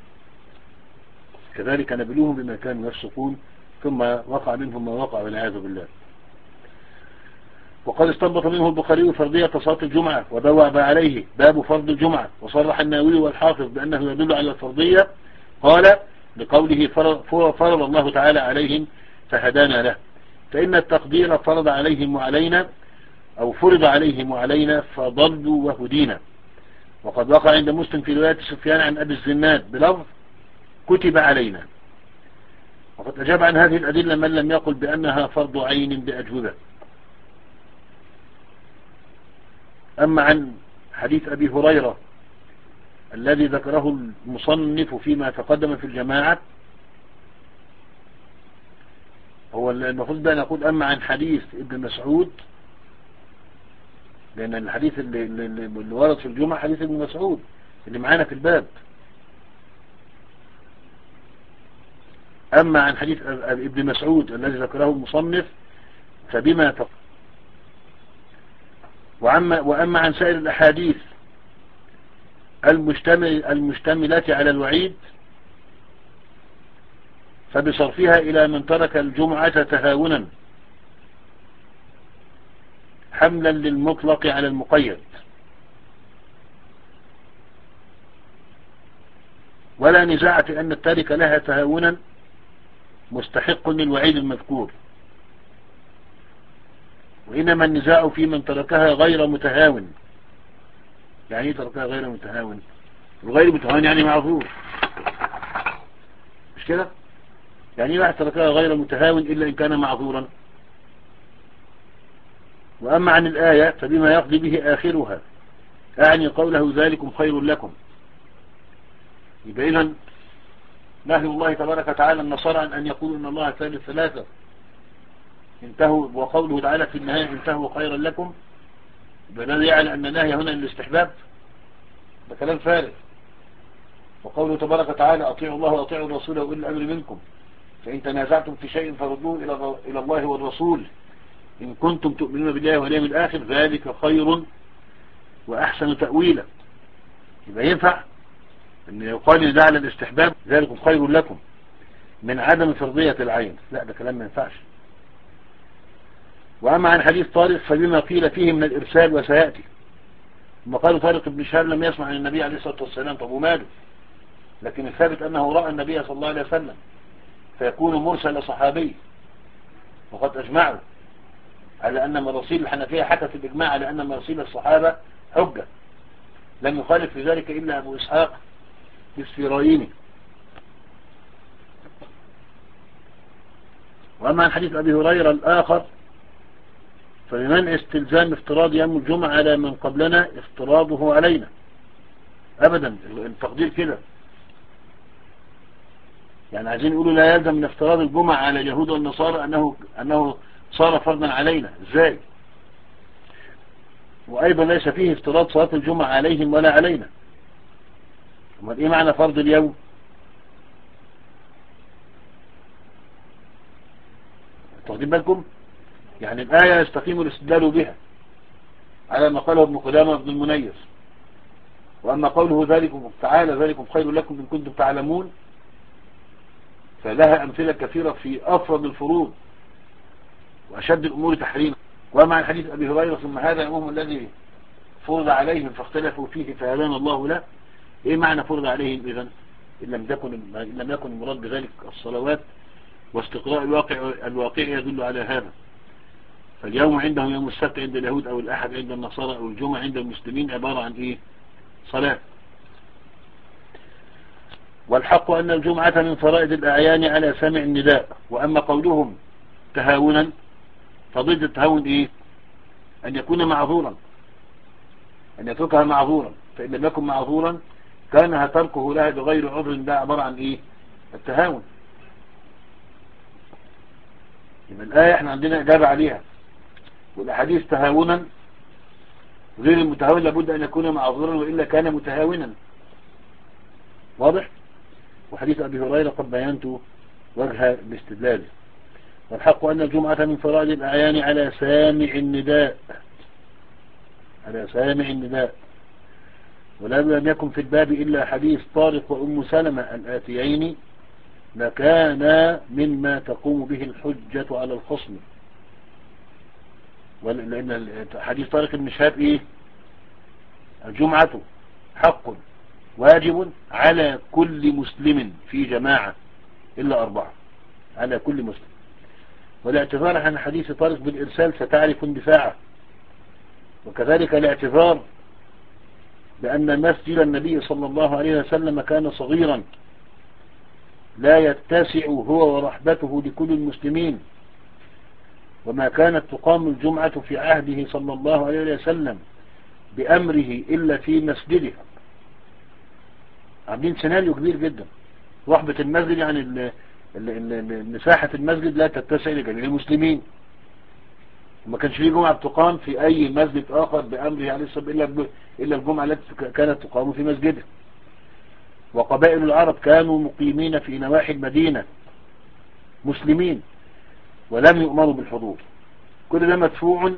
كذلك نبلوهم بما كانوا يفسقون، ثم وقع منهم ما وقع والعياذ بالله. وقد استنبط منه البخاري فرضية صلاة الجمعة وبوأب عليه باب فرض الجمعة، وصرح النووي والحافظ بأنه يدل على الفرضية، قال لقوله فرض الله تعالى عليهم فهدانا له، فإن التقدير فرض عليهم وعلينا أو فرض عليهم وعلينا فضلوا وهدينا. وقد وقع عند مسلم في رواية سفيان عن أبي الزناد بلفظ كتب علينا. وقد أجاب عن هذه الأدلة من لم يقل بأنها فرض عين بأجوبة. أما عن حديث أبي هريرة الذي ذكره المصنف فيما تقدم في الجماعة، هو المفروض بأن نقول أما عن حديث ابن مسعود، لأن الحديث اللي, اللي, اللي ورد في الجمعة حديث ابن مسعود اللي معانا في الباب. أما عن حديث ابن مسعود الذي ذكره المصنف فبما تق... وأما, وأما عن سائر الأحاديث المشتمل المشتملة على الوعيد فبصرفها إلى من ترك الجمعة تهاونا حملا للمطلق على المقيد، ولا نزاع في أن التارك لها تهاونا مستحق للوعيد المذكور، وإنما النزاع في من تركها غير متهاون. يعني ايه تركها غير متهاون؟ الغير متهاون يعني معذور، مش كده؟ يعني لا تركها غير متهاون إلا إن كان معذورا. وأما عن الآية فبما يقضي به آخرها، أعني قوله ذلكم خير لكم، يبقى إذن نهي الله تبارك وتعالى النصارى عن أن يقولوا إن الله ثالث ثلاثة انتهوا، وقوله تعالى في النهاية انتهوا خيرا لكم، بنادي يعني أن النهي هنا الاستحباب، ده كلام فارغ. وقوله تبارك وتعالى أطيعوا الله وأطيعوا الرسول وأولي الأمر منكم فإن تنازعتم في شيء فردوه إلى الله والرسول إن كنتم تؤمنون بالله واليوم الآخر ذلك خير وأحسن تأويلا. يبقى ينفع أن يقال إن ده على الاستحباب ذلكم خير لكم من عدم فرضية العين، لا ده كلام ما ينفعش. وأما عن حديث طارق فبما قيل فيه من الإرسال وسيأتي، ثم قالوا طارق بن شهاب لم يسمع عن النبي عليه الصلاة والسلام، طب وماله؟ لكن الثابت أنه رأى النبي صلى الله عليه وسلم فيكون مرسل صحابي. وقد أجمعوا على أن مراسيل الحنفية حكت الإجماع على أن مراسيل الصحابة حجة، لم يخالف في ذلك إلا أبو إسحاق السفرايني. وأما عن حديث أبي هريرة الآخر فلمن استلزام افتراض يوم الجمعة على من قبلنا افتراضه علينا، أبدا التقدير كده، يعني عايزين يقولوا لا يلزم من افتراض الجمعة على اليهود والنصارى أنه, أنه صار فرضا علينا، ازاي؟ وأيضا ليس فيه افتراض صلاة الجمعة عليهم ولا علينا. امال ايه معنى فرض اليوم؟ تاخدين بالكم؟ يعني الآية يستقيم الاستدلال بها على ما قاله ابن قدامة بن المنير. وأما قوله ذلكم تعالى ذلكم خير لكم إن كنتم تعلمون فلها أمثلة كثيرة في أفرض الفروض وأشد الأمور تحريما. ومع الحديث أبي هريرة ثم هذا الأمم الذي فرض عليهم فاختلفوا فيه فهدانا الله له، إيه معنى فرض عليهم إذن؟ إن لم يكن إن لم يكن المراد بذلك الصلوات، واستقراء الواقع الواقع يدل على هذا. فاليوم عندهم يوم السبت عند اليهود أو الأحد عند النصارى أو الجمعة عند المسلمين عبارة عن إيه؟ صلاة. والحق أن الجمعة من فرائض الأعيان على سمع النداء. وأما قولهم تهاونا فضد التهاون إيه؟ أن يكون معذورا، أن يتركها معذورا، فإن لم يكن معذورا كانها تركه لها بغير عذر، ده عبارة عن إيه؟ التهاون. يبقى الآية احنا عندنا إجابة عليها، والأحاديث تهاونا غير المتهاون لابد أن يكون معذورا وإلا كان متهاونا، واضح؟ وحديث أبي هريرة قد بينت وجه الاستدلال. والحق أن الجمعة من فرائض الأعيان على سامع النداء، على سامع النداء. ولم يكن في الباب إلا حديث طارق وأم سلمة الآتيين لكان مما تقوم به الحجة على الخصم. لأن حديث طارق بن شهاب إيه؟ الجمعة حق واجب على كل مسلم في جماعة إلا أربعة، على كل مسلم. والاعتذار عن حديث طارق بالإرسال ستعرف اندفاعه. وكذلك الاعتذار بأن مسجد النبي صلى الله عليه وسلم كان صغيرا لا يتسع هو ورحبته لكل المسلمين، وما كانت تقام الجمعة في عهده صلى الله عليه وسلم بأمره إلا في مسجده. عاملين سيناريو كبير جدا، رحبة المسجد يعني ال ال ال مساحة المسجد لا تتسع لجميع المسلمين، وما كانش فيه جمعة بتقام في أي مسجد آخر بأمره عليه الصلاة والسلام إلا الجمعة التي كانت تقام في مسجده. وقبائل العرب كانوا مقيمين في نواحي المدينة مسلمين ولم يؤمروا بالحضور. كل ده مدفوع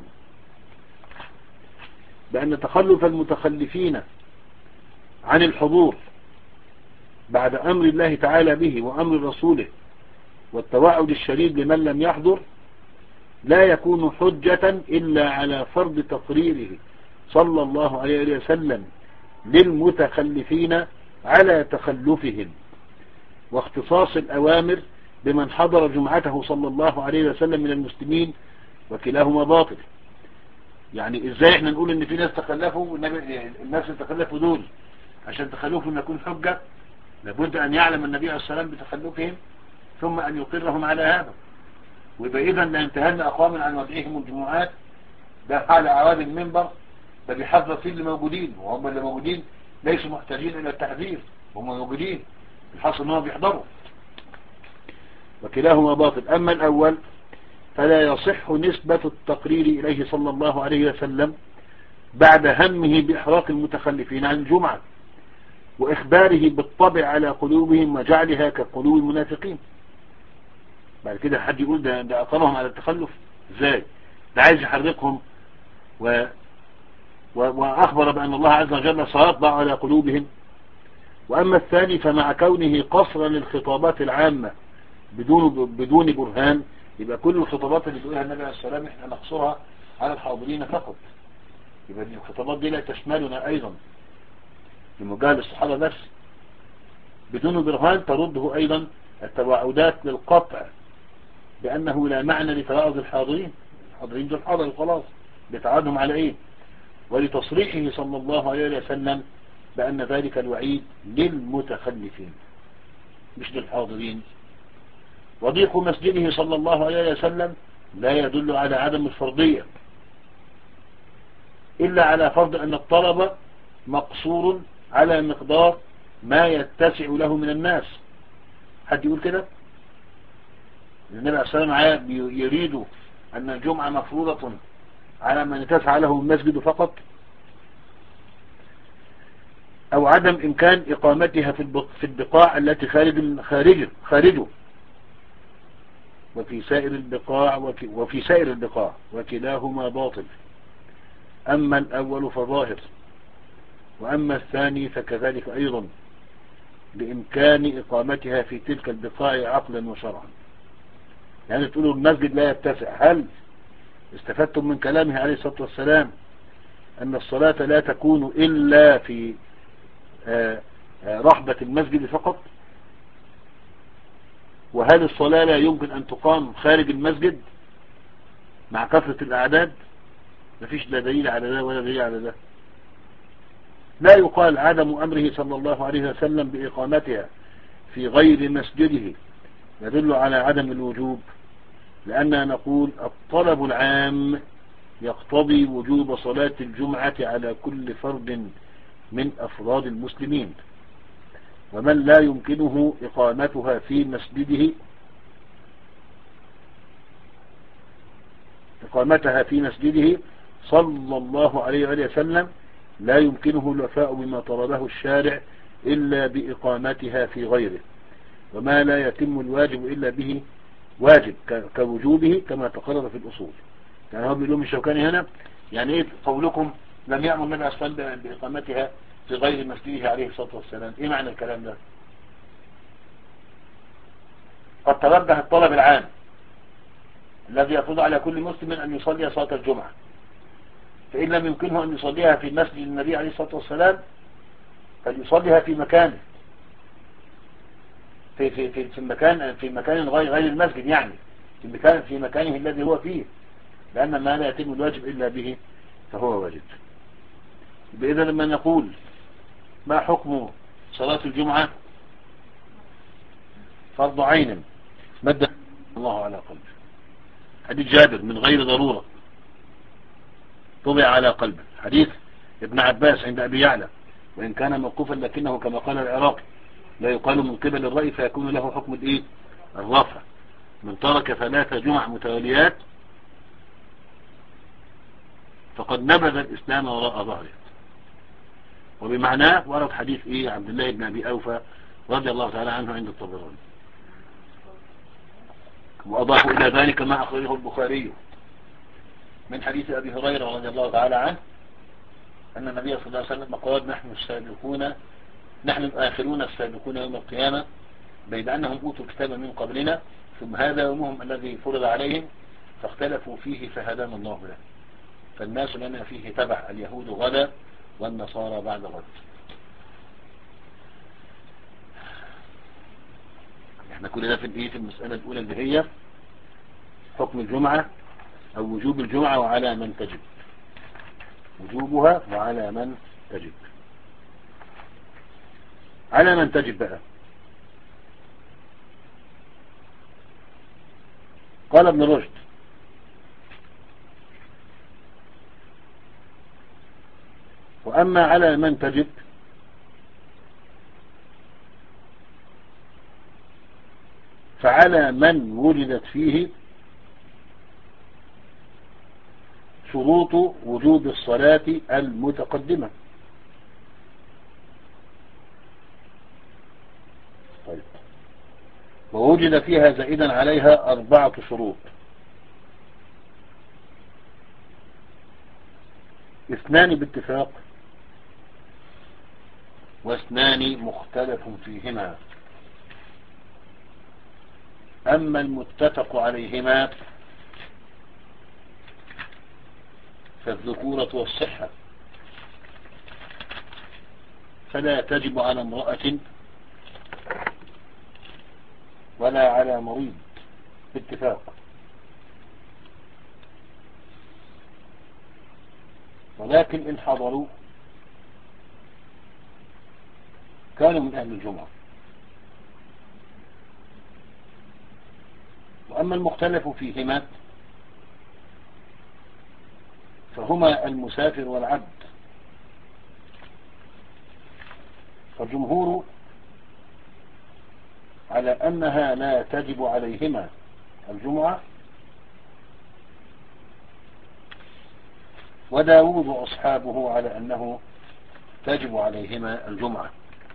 بأن تخلف المتخلفين عن الحضور بعد أمر الله تعالى به وأمر رسوله والتوعد الشديد لمن لم يحضر لا يكون حجة إلا على فرض تقريره صلى الله عليه وسلم للمتخلفين على تخلفهم، واختصاص الأوامر بمن حضر جمعته صلى الله عليه وسلم من المسلمين، وكلاهما باطل. يعني ازاي احنا نقول ان في ناس تخلفوا والنبي الناس اللي تخلفوا دول عشان تخلفهم يكون حجة؟ لابد ان يعلم النبي عليه السلام بتخلفهم ثم ان يقرهم على هذا. ويبقى اذا لا ينتهن اقوام عن وضعهم الجمعات ده على اعواد المنبر، ده بيحذر فيه اللي موجودين، وهم اللي موجودين ليسوا محتاجين الى التحذير، هم موجودين الحاصل انهم بيحضروا. وكلاهما باطل. اما الاول فلا يصح نسبة التقرير إليه صلى الله عليه وسلم بعد همه بإحراق المتخلفين عن الجمعة وإخباره بالطبع على قلوبهم وجعلها كقلوب المنافقين. بعد كده حد يقول ده, ده أقرهم على التخلف ازاي؟ ده عايز يحرقهم و... و... وأخبر بأن الله عز وجل سيطبع على قلوبهم. وأما الثاني فمع كونه قصرا للخطابات العامة بدون بدون برهان، يبقى كل الخطابات اللي بيقولها النبي عليه السلام احنا نقصرها على الحاضرين فقط، يبقى دي الخطابات دي لا تشملنا ايضا لمجال الصحابة بس. بدون برهان ترده ايضا التوعدات للقطع بانه لا معنى لتواعد الحاضرين، الحاضرين دول حاضروا خلاص، بتعادهم على ايه؟ ولتصريحه صلى الله عليه وسلم بان ذلك الوعيد للمتخلفين مش للحاضرين. وضيق مسجده صلى الله عليه وسلم لا يدل على عدم الفرضية إلا على فرض أن الطلب مقصور على مقدار ما يتسع له من الناس. حد يقول كده؟ النبي عليه الصلاة والسلام يريد أن الجمعة مفروضة على من يتسع له المسجد فقط، أو عدم إمكان إقامتها في البقاع التي خارج خارجه خارجه وفي سائر البقاع وفي سائر البقاع وكلاهما باطل. أما الأول فظاهر، وأما الثاني فكذلك أيضا بإمكان إقامتها في تلك البقاع عقلا وشرعا. يعني تقولوا المسجد لا يتسع، هل استفدتم من كلامه عليه الصلاة والسلام أن الصلاة لا تكون إلا في رحبة المسجد فقط؟ وهل الصلاة لا يمكن أن تقام خارج المسجد مع كثرة الأعداد؟ مفيش لا دليل على ده ولا دليل على ده. لا يقال عدم أمره صلى الله عليه وسلم بإقامتها في غير مسجده يدل على عدم الوجوب، لأننا نقول الطلب العام يقتضي وجوب صلاة الجمعة على كل فرد من أفراد المسلمين، ومن لا يمكنه إقامتها في مسجده إقامتها في مسجده صلى الله عليه وسلم لا يمكنه الوفاء بما طلبه الشارع إلا بإقامتها في غيره، وما لا يتم الواجب إلا به واجب كوجوبه كما تقرر في الأصول. يعني هو بيقولون الشوكاني هنا يعني إيه قولكم لم يأمر النبي صلى الله عليه وسلم بإقامتها في غير مسجده عليه الصلاة والسلام؟ إيه معنى الكلام ده؟ قد ترجح الطلب العام الذي يفرض على كل مسلم أن يصلي صلاة الجمعة، فإن لم يمكنه أن يصليها في مسجد النبي عليه الصلاة والسلام فليصليها في مكانه، في في في في مكان في مكان غير غير المسجد، يعني في مكان في مكانه الذي هو فيه، لأن ما لا يتم الواجب إلا به فهو واجب. إذا لما نقول ما حكم صلاة الجمعة فرض عين مد الله على قلبه، حديث جابر من غير ضرورة طبع على قلبه، حديث ابن عباس عند أبي يعلى وإن كان موقوفا لكنه كما قال العراقي لا يقال من قبل الرأي فيكون له حكم الإيه؟ الرفع. من ترك ثلاث جمع متواليات فقد نبذ الإسلام وراء ظهره. وبمعناه ورد حديث إيه عبد الله بن أبي أوفى رضي الله تعالى عنه عند الطبراني، وأضافوا إلى ذلك ما أخرجه البخاري من حديث أبي هريرة رضي الله تعالى عنه أن النبي صلى الله عليه وسلم قال نحن السابقون نحن الآخرون السابقون يوم القيامة بين أنهم أوتوا الكتاب من قبلنا ثم هذا يومهم الذي فرض عليهم فاختلفوا فيه فهدانا الله له، فالناس لنا فيه تبع، اليهود غدا والنصارى بعد غد. احنا كل ده في الايه في المسألة الأولى اللي هي حكم الجمعة أو وجوب الجمعة وعلى من تجب، وجوبها وعلى من تجب. على من تجب بقى قال ابن رشد وأما على من تجب فعلى من وجدت فيه شروط وجوب الصلاة المتقدمة. طيب. ووجد فيها زائدا عليها أربعة شروط، اثنان باتفاق واثنان مختلف فيهما. أما المتفق عليهما فالذكورة والصحة، فلا تجب على امرأة ولا على مريض باتفاق، ولكن إن حضروا كانوا من أهل الجمعة. وأما المختلف فيهما فهما المسافر والعبد، فالجمهور على أنها لا تجب عليهما الجمعة، وداود وأصحابه على أنه تجب عليهما الجمعة.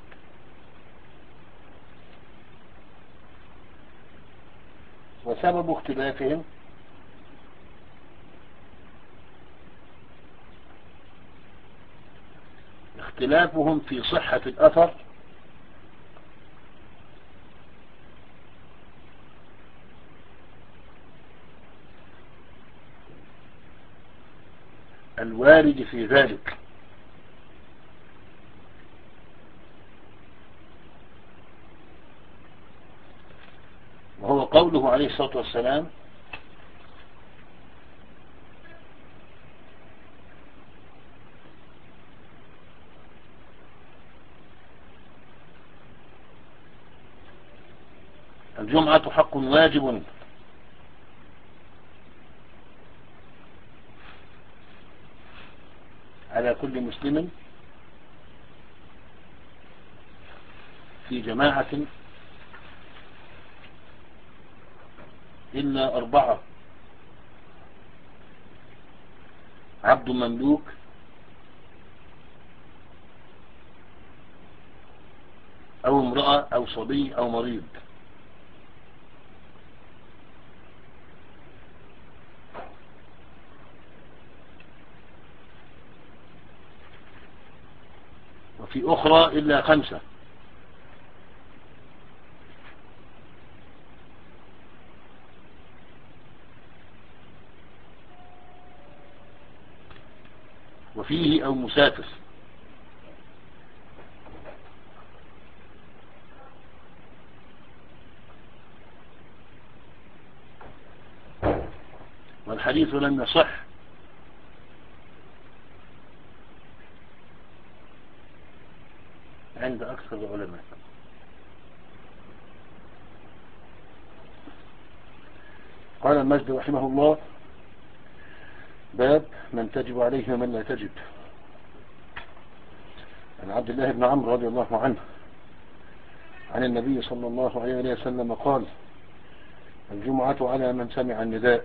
وسبب اختلافهم اختلافهم في صحة الأثر الوارد في ذلك، وهو قوله عليه الصلاة والسلام الجمعة حق واجب على كل مسلم في جماعة إلا أربعة: عبد مملوك أو امرأة أو صبي أو مريض. وفي أخرى إلا خمسة: فيه أو مسافر. والحديث لم يصح عند أكثر العلماء. قال المجد رحمه الله: باب من تجب عليه ومن لا تجب. عن عبد الله بن عمرو رضي الله عنه عن النبي صلى الله عليه وسلم قال: الجمعة على من سمع النداء.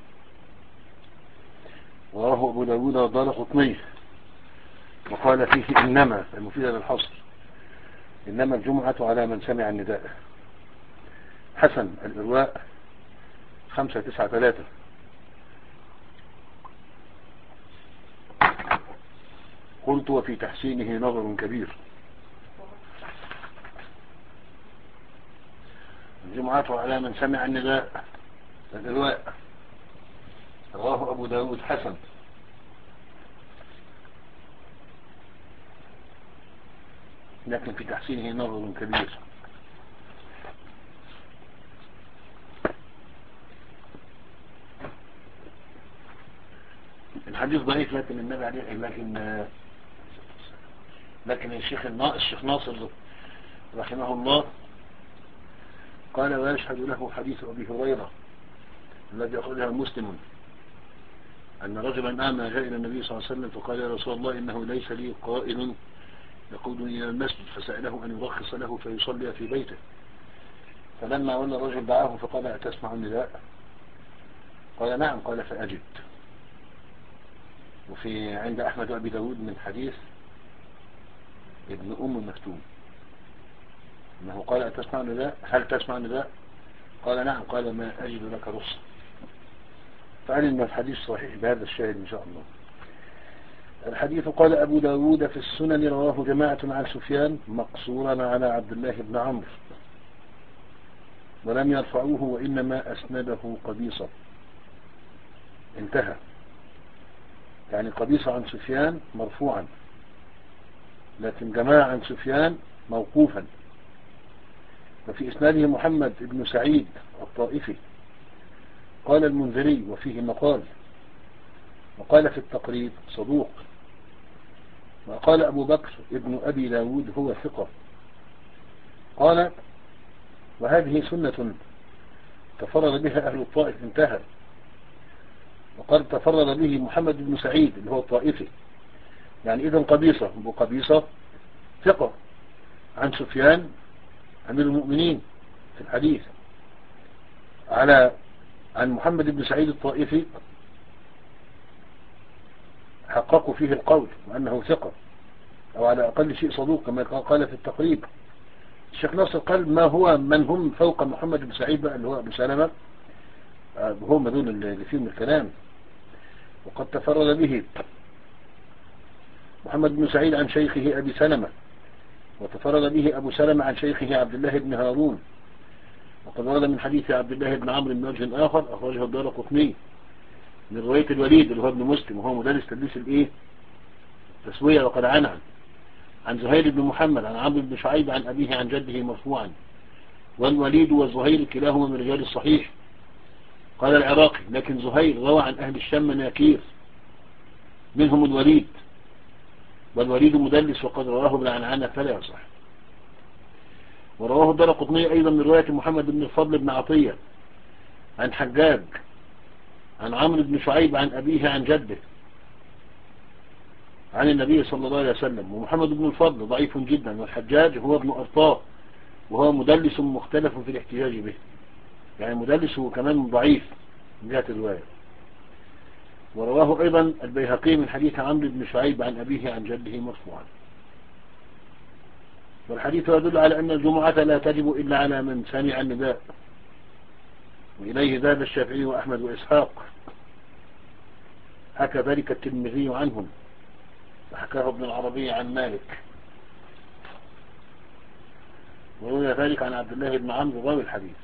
ورواه أبو داود والدارقطني وقال فيه إنما، المفيدة للحصر، إنما الجمعة على من سمع النداء. حسن الإرواء خمسة تسعة ثلاثة. قلت: وفي تحسينه نظر كبير. الجمعة على من سمع النداء الإرواء، رواه أبو داود حسن. لكن في تحسينه نظر كبير. الحديث ضعيف، لكن النبي عليه لكن لكن الشيخ الشيخ ناصر رحمه الله قال: ويشهد له حديث أبي هريرة الذي أخرجه مسلم أن رجلا أعمى جاء إلى النبي صلى الله عليه وسلم فقال: يا رسول الله، إنه ليس لي قائل يقودني إلى المسجد، فسأله أن يرخص له فيصلي في بيته. فلما ولى الرجل دعاه فقال: أتسمع النداء؟ قال: نعم. قال: فأجب. وفي عند أحمد وأبي داود من حديث ابن أم مكتوم أنه قال: أتسمع النداء؟ هل تسمع النداء؟ قال: نعم. قال: ما أجد لك رخصة. فقال إن الحديث صحيح بهذا الشاهد إن شاء الله. الحديث قال أبو داود في السنن: رواه جماعة عن سفيان مقصورا على عبد الله بن عمرو ولم يرفعوه، وإنما أسنده قبيصة. انتهى. يعني قبيصة عن سفيان مرفوعا، لكن جماعة عن سفيان موقوفا. وفي إسناده محمد بن سعيد الطائفي. قال المنذري: وفيه مقال. وقال في التقريب: صدوق. وقال أبو بكر ابن أبي داود: هو ثقة. قال: وهذه سنة تفرد بها أهل الطائف. انتهى. وقد تفرد به محمد بن سعيد اللي هو الطائفي. يعني إذن قبيصة وقبيصة ثقة عن سفيان أمير المؤمنين في الحديث، على عن محمد بن سعيد الطائفي حققوا فيه القول وأنه ثقة، أو على أقل شيء صدوق كما قال في التقريب. الشيخ ناصر قال: ما هو من هم فوق محمد بن سعيد بقى اللي هو أبو سلمة، هم دول اللي فيهم الكلام. وقد تفرد به محمد بن سعيد عن شيخه أبي سلمة، وتفرد به أبو سلمة عن شيخه عبد الله بن هارون. وقد ورد من حديث عبد الله بن عمرو من وجه آخر أخرجه الدارقطني من رواية الوليد اللي هو ابن مسلم، وهو مدرس تدليس الإيه تسوية. وقد عنعن عن زهير بن محمد عن عمرو بن شعيب عن أبيه عن جده مرفوعا: والوليد وزهير كلاهما من رجال الصحيح. قال العراقي: لكن زهير روى عن أهل الشام مناكير منهم الوليد، والوليد مدلس وقد رواه بالعنعنة فلا يصح. ورواه الدارقطني أيضا من رواية محمد بن الفضل بن عطية عن حجاج عن عمرو بن شعيب عن أبيه عن جده عن النبي صلى الله عليه وسلم. ومحمد بن الفضل ضعيف جدا، والحجاج هو ابن أرطاه وهو مدلس مختلف في الاحتجاج به، يعني مدلس هو كمان ضعيف من جهة الرواية. ورواه أيضا البيهقي من حديث عمرو بن شعيب عن أبيه عن جده مرفوعا. والحديث يدل على أن الجمعة لا تجب إلا على من سمع النداء، وإليه ذهب الشافعي وأحمد وإسحاق، حكى ذلك الترمذي عنهم، وحكاه ابن العربي عن مالك، وروي ذلك عن عبد الله بن عمرو راوي الحديث.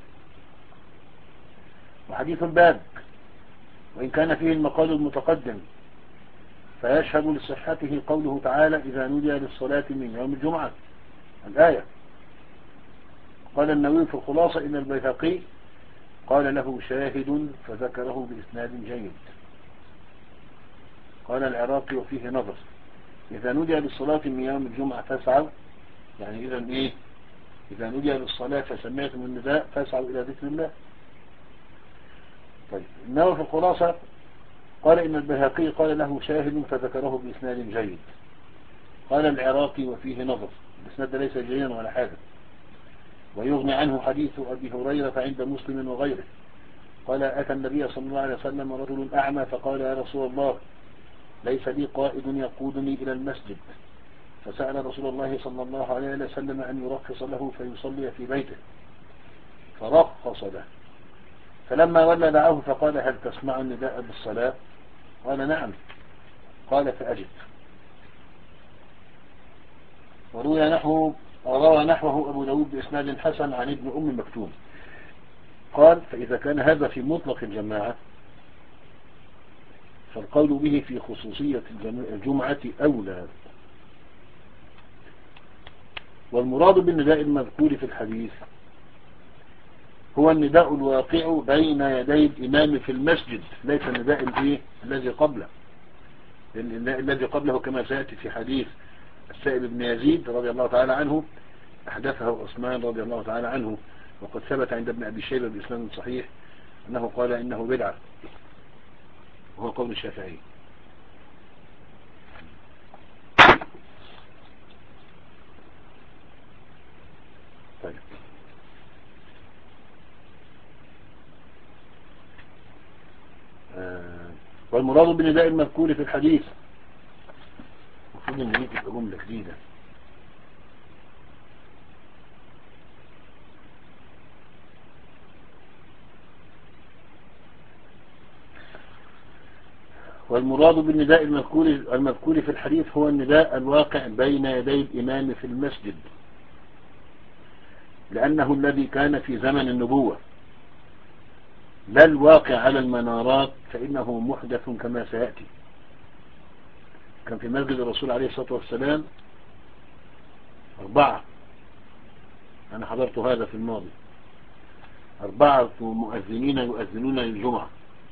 وحديث باب، وإن كان فيه المقال المتقدم فيشهد لصحته قوله تعالى إذا نودي للصلاة من يوم الجمعة الآية. قال النووي في الخلاصة إن البيهقي قال له شاهد فذكره بإسناد جيد. قال العراقي وفيه نظر إذا نودي للصلاة من يوم الجمعة فاسعوا، يعني إذا إيه؟ إذا نودي للصلاة فسمعتم النداء فاسعوا إلى ذكر الله. طيب النووي في الخلاصة قال إن البيهقي قال له شاهد فذكره بإسناد جيد. قال العراقي وفيه نظر، الإسناد ليس جيدا ولا حاجة، ويغني عنه حديث أبي هريرة عند مسلم وغيره. قال أتى النبي صلى الله عليه وسلم رجل أعمى فقال يا رسول الله ليس لي قائد يقودني إلى المسجد، فسأل رسول الله صلى الله عليه وسلم أن يرخص له فيصلي في بيته، فرخص له. فلما ولى دعاه فقال هل تسمع النداء بالصلاة؟ قال نعم. قال فأجب. وروى نحوه روى نحوه أبو داود بإسناد حسن عن ابن أم مكتوم. قال فإذا كان هذا في مطلق الجماعة فالقول به في خصوصية الجمعة أولى. والمراد بالنداء المذكور في الحديث هو النداء الواقع بين يدي الإمام في المسجد، ليس النداء الايه الذي قبله. الذي قبله كما سيأتي في حديث السائب بن يزيد رضي الله تعالى عنه أحدثه عثمان رضي الله تعالى عنه، وقد ثبت عند ابن أبي شيبة بإسناد صحيح أنه قال إنه بدعة، وهو قول الشافعي. طيب آه. والمراد بالنداء المذكور في الحديث، المفروض ان دي تبقى جملة جديدة. والمراد بالنداء المذكور المذكور في الحديث هو النداء الواقع بين يدي الإمام في المسجد، لأنه الذي كان في زمن النبوة، لا الواقع على المنارات فإنه محدث كما سيأتي. كان في مسجد الرسول عليه الصلاة والسلام أربعة، أنا حضرت هذا في الماضي، أربعة مؤذنين يؤذنون للجمعة.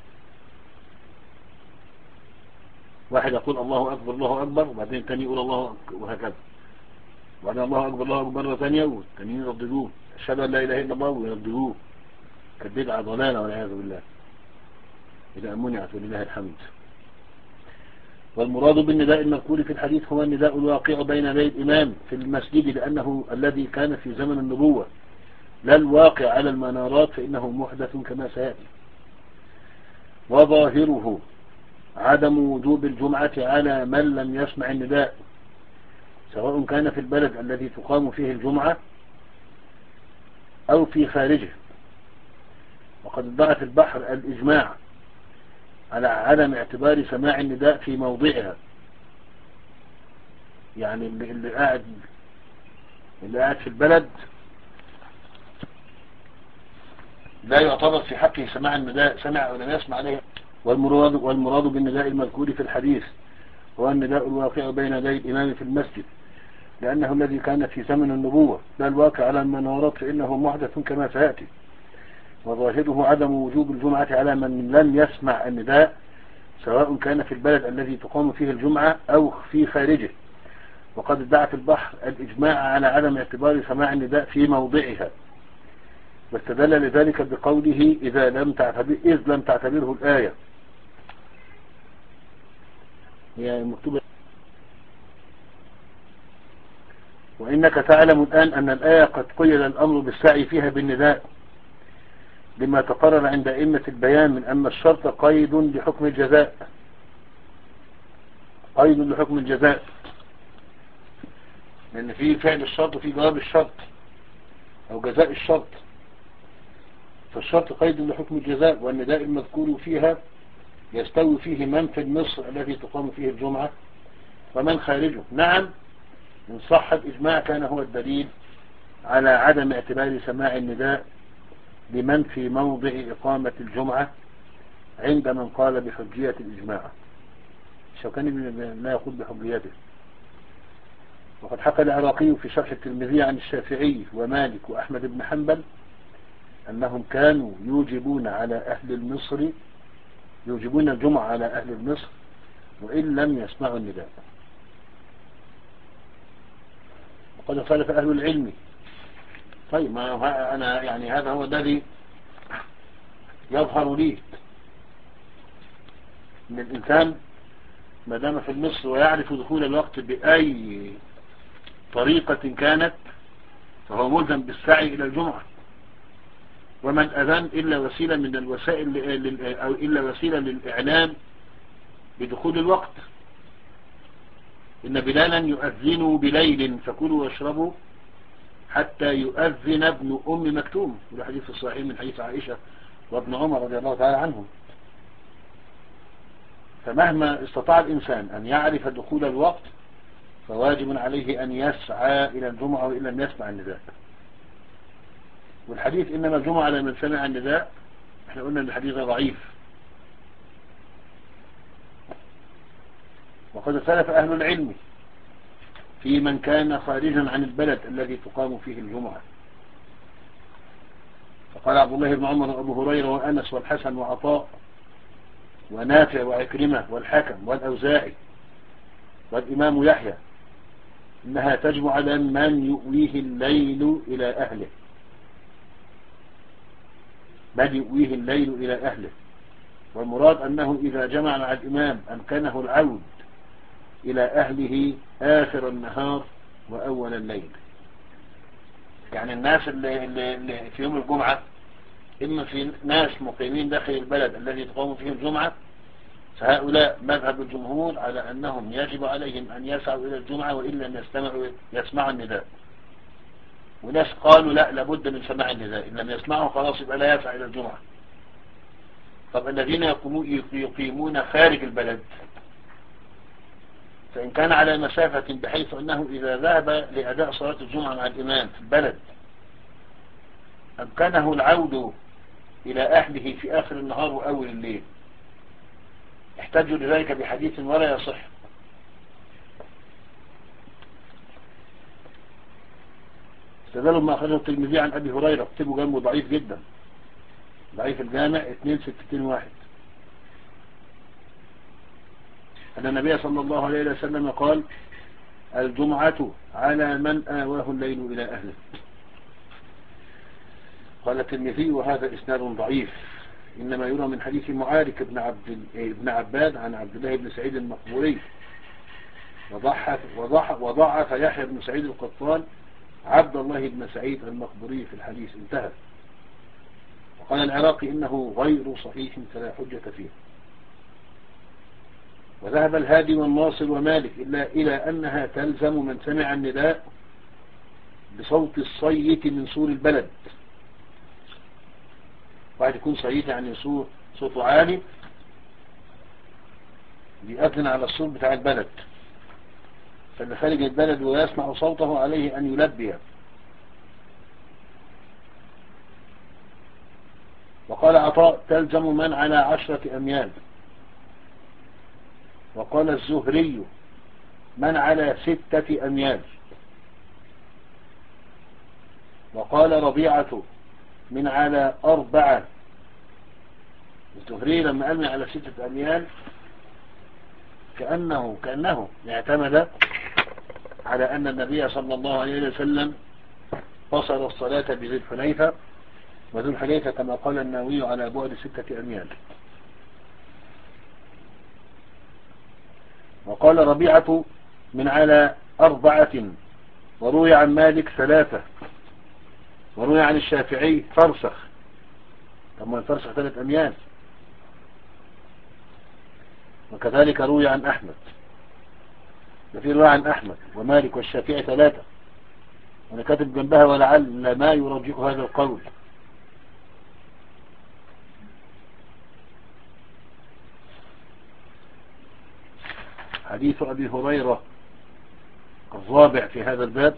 واحد يقول الله أكبر الله أكبر، وبعدين الثاني يقول الله أكبر، وهكذا، وبعدين الله أكبر الله أكبر مرة ثانية، والثانيين يرددوه أشهد أن لا إله إلا الله ويرددوه. كانت بدعة ضلالة والعياذ بالله إذا منعت ولله الحمد. والمراد بالنداء المذكور في الحديث هو النداء الواقع بين يدي الإمام في المسجد، لأنه الذي كان في زمن النبوة، لا الواقع على المنارات فإنه محدث كما سيأتي. وظاهره عدم وجوب الجمعة على من لم يسمع النداء، سواء كان في البلد الذي تقام فيه الجمعة أو في خارجه. وقد ادعى في البحر الإجماع على عدم اعتبار سماع النداء في موضعها، يعني اللي قاعد اللي قاعد في البلد لا يعتبر في حقه سماع النداء، سمع أو لم يسمع عليه. والمراد, والمراد بالنداء المذكور في الحديث هو النداء الواقع بين يدي الإمام في المسجد، لأنه الذي كان في زمن النبوة، لا الواقع على المنارات فإنه محدث كما سيأتي. وظاهره عدم وجوب الجمعة على من لم يسمع النداء، سواء كان في البلد الذي تقام فيه الجمعة أو في خارجه. وقد ادعى في البحر الإجماع على عدم اعتبار سماع النداء في موضعها، واستدل لذلك بقوله إذا لم تعتبر إذ لم تعتبره الآية، هي مكتوبة. وإنك تعلم الآن أن الآية قد قيد الأمر بالسعي فيها بالنداء، لما تقرر عند أئمة البيان من أن الشرط قيد لحكم الجزاء، قيد لحكم الجزاء، لأن في فعل الشرط وفي جواب الشرط أو جزاء الشرط. فالشرط قيد لحكم الجزاء، والنداء المذكور فيها يستوي فيه من في مصر الذي تقام فيه الجمعة ومن خارجه. نعم إن صح الإجماع كان هو الدليل على عدم اعتبار سماع النداء لمن في موضع إقامة الجمعة عند من قال بحجية الإجماع. الشوكاني لا يقول بحجيته. وقد حكى العراقي في شرح الترمذي عن الشافعي ومالك وأحمد بن حنبل أنهم كانوا يوجبون على أهل المصر يوجبون الجمعة على أهل المصر وإن لم يسمعوا النداء. وقد اختلف أهل العلم. طيب ما أنا يعني هذا هو الذي يظهر لي من الإنسان ما دام في مصر ويعرف دخول الوقت بأي طريقة كانت فهو ملزم بالسعي إلى الجمعة. وما الأذان إلا وسيلة من الوسائل أو إلا وسيلة للإعلام بدخول الوقت. إن بلالا يؤذن بليل فكلوا واشربوا حتى يؤذن ابن أم مكتوم، وده حديث الصحيح من حديث عائشة وابن عمر رضي الله تعالى عنهم. فمهما استطاع الإنسان أن يعرف دخول الوقت فواجب عليه أن يسعى إلى الجمعة وإن لم يسمع النداء. والحديث إنما الجمعة لمن سمع النداء احنا قلنا ان الحديث ضعيف. وقد اختلف أهل العلم في من كان خارجا عن البلد الذي تقام فيه الجمعة. فقال عبد الله بن عمر وأبو هريرة وأنس والحسن وعطاء ونافع وعكرمة والحكم والأوزاعي والإمام يحيى إنها تجب على من يؤويه الليل إلى أهله من يؤويه الليل إلى أهله والمراد أنه إذا جمع مع الإمام أمكنه العود إلى أهله آخر النهار وأول الليل. يعني الناس اللي, اللي في يوم الجمعة إما في ناس مقيمين داخل البلد الذي تقوم فيه الجمعة، فهؤلاء مذهب الجمهور على أنهم يجب عليهم أن يسعوا إلى الجمعة وإلا أن يستمعوا يسمعوا النداء. وناس قالوا لا لابد من سماع النداء، إن لم يسمعوا خلاص يبقى لا يسعى إلى الجمعة. طب الذين يقيمون خارج البلد فإن كان على مسافة بحيث أنه إذا ذهب لأداء صلاة الجمعة مع الإمام في البلد أمكنه العود إلى أهله في آخر النهار وأول الليل، احتجوا لذلك بحديث ولا يصح. استدلوا ما أخرجه الترمذي عن أبي هريرة، اكتبوا جنبه ضعيف جدا، ضعيف الجامع اثنين ستين واحد، أن النبي صلى الله عليه وسلم قال الجمعة على من آواه الليل إلى أهله. قال الترمذي وهذا إسناد ضعيف، إنما يرى من حديث معارك بن عبد ابن عباد عن عبد الله بن سعيد المقبوري، وضعف وضعف وضعف يحيى بن سعيد القطان عبد الله بن سعيد المقبوري في الحديث، انتهى. وقال العراقي إنه غير صحيح فلا حجة فيه. وذهب الهادي والناصر ومالك إلا إلى أنها تلزم من سمع النداء بصوت الصيت من سور البلد. واحد يكون صيت يعني صوت صوته عالي بيأذن على الصوت بتاع البلد، فاللي خارج البلد ويسمع صوته عليه أن يلبي. وقال عطاء تلزم من على عشرة أميال. وقال الزهري من على ستة أميال. وقال ربيعة من على أربعة. الزهري لما قال من على ستة أميال كأنه كأنه اعتمد على أن النبي صلى الله عليه وسلم فصل الصلاة بذي الحليفة، وذو الحليفة كما قال النووي على بعد ستة أميال. وقال ربيعة من على أربعة، وروي عن مالك ثلاثة، وروي عن الشافعي فرسخ. طب ما الفرسخ ثلاث أميال. وكذلك روي عن أحمد، وفي روي عن أحمد ومالك والشافعي ثلاثة، وأنا كاتب جنبها ولعل ما يرجح هذا القول. حديث أبي هريرة الرابع في هذا الباب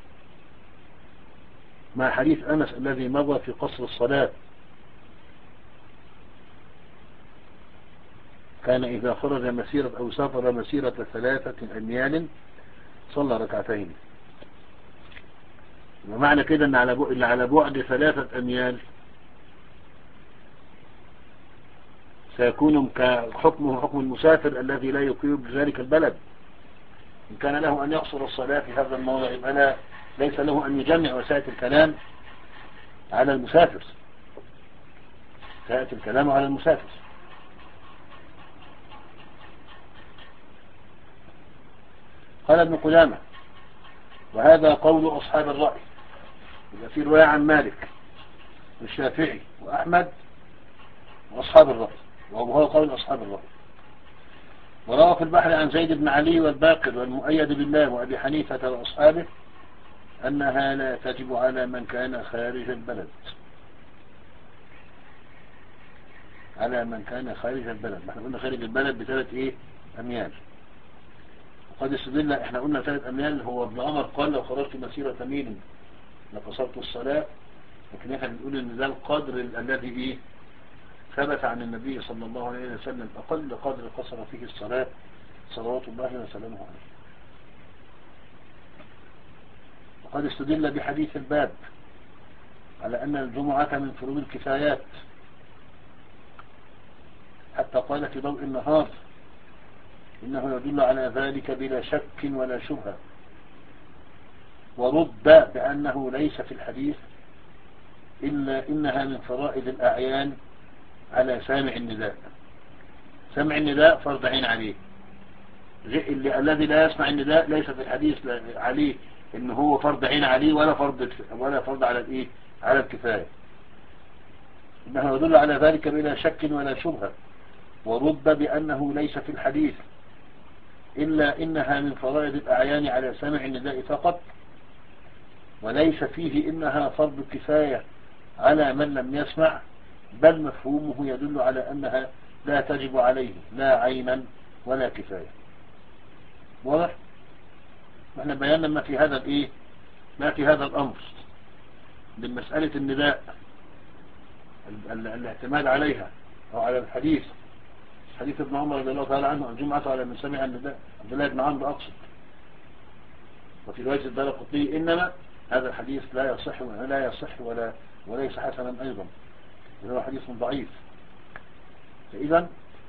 مع حديث أنس الذي مضى في قصر الصلاة، كان إذا خرج مسيرة أو سافر مسيرة ثلاثة أميال صلى ركعتين. ومعنى كده أن على بعد, على بعد ثلاثة أميال سيكون كحكمه حكم المسافر الذي لا يقيم بذلك البلد. إن كان له أن يقصر الصلاة في هذا الموضع يبقى ليس له أن يجمع، وسيأتي الكلام على المسافر سيأتي الكلام على المسافر. قال ابن قدامة: وهذا قول أصحاب الرأي. إذا في رواية عن مالك والشافعي وأحمد وأصحاب الرأي، وهو قول أصحاب الرأي. وروى في البحر عن زيد بن علي والباقر والمؤيد بالله وأبي حنيفة وأصحابه أنها لا تجب على من كان خارج البلد، على من كان خارج البلد. احنا قلنا خارج البلد بثلاث ايه أميال. وقد استدل، احنا قلنا ثلاث أميال. هو ابن عمر قال: لو خرجت مسيرة ميل لقصرت الصلاة، لكن احنا بنقول ان ده القدر الذي ايه ثبت عن النبي صلى الله عليه وسلم، أقل قدر قصر فيه الصلاة صلوات الله وسلامه عليه. وقد استدل بحديث الباب على أن الجمعة من فروض الكفايات، حتى قال في ضوء النهار: إنه يدل على ذلك بلا شك ولا شبهة. ورد بأنه ليس في الحديث إلا إنها من فرائض الأعيان على سامع النداء. سمع النداء فرض عين عليه، الذي لا يسمع النداء ليس في الحديث عليه إنه هو فرض عين عليه ولا فرض ولا فرض على الإيه على الكفاية. إنه يدل على ذلك بلا شك ولا شبهة. ورد بأنه ليس في الحديث إلا إنها من فرائض الأعيان على سامع النداء فقط، وليس فيه إنها فرض كفاية على من لم يسمع، بل مفهومه يدل على أنها لا تجب عليه لا عينا ولا كفاية. واضح؟ احنا بيانا ما في هذا الايه ما في هذا الأمر من مسألة النداء، الاعتماد عليها أو على الحديث. حديث ابن عمر رضي الله تعالى عنه: الجمعة على من سمع النداء. عبد الله بن عمرو أقصد. وفي رواية الدارقطني: إنما هذا الحديث لا يصح ولا يصح ولا وليس حسنا أيضا، وهو حديث ضعيف. فإذا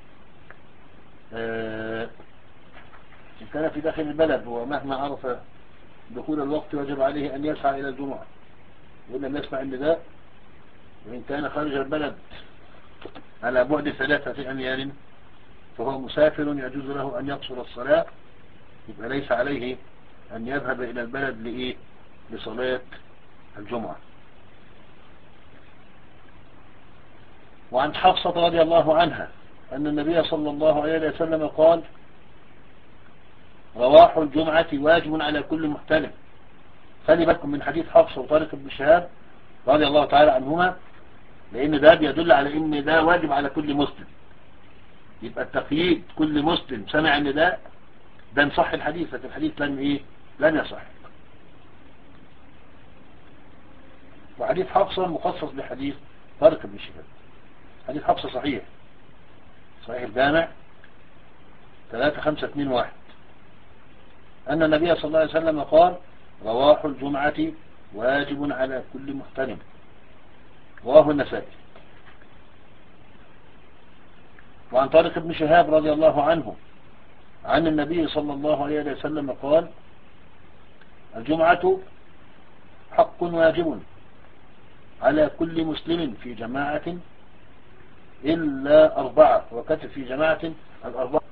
آه إن كان في داخل البلد ومهما عرف دخول الوقت وجب عليه أن يسعى إلى الجمعة وإن لم يسمع النداء. وإن كان خارج البلد على بعد ثلاثة أميال فهو مسافر يجوز له أن يقصر الصلاة، يبقى ليس عليه أن يذهب إلى البلد لإيه لصلاة الجمعة. وعن حفصة رضي الله عنها أن النبي صلى الله عليه وسلم قال: رواح الجمعة واجب على كل محتلم. خلي بالكم من حديث حفصة وطارق بن شهاب رضي الله تعالى عنهما، لأن ده بيدل على أن ده واجب على كل مسلم. يبقى التقييد كل مسلم سمع النداء ده نصح الحديث، لكن الحديث لن إيه لن يصح. وحديث حفصة مخصص بحديث طارق بن شهاب. حديث حفصة صحيح صحيح الجامع ثلاثة خمسة اثنين واحد أن النبي صلى الله عليه وسلم قال: رواح الجمعة واجب على كل محترم. رواه النسائي. وعن طارق بن شهاب رضي الله عنه عن النبي صلى الله عليه وسلم قال: الجمعة حق واجب على كل مسلم في جماعة إلا أربعة، وكتب في جماعة الأربعة.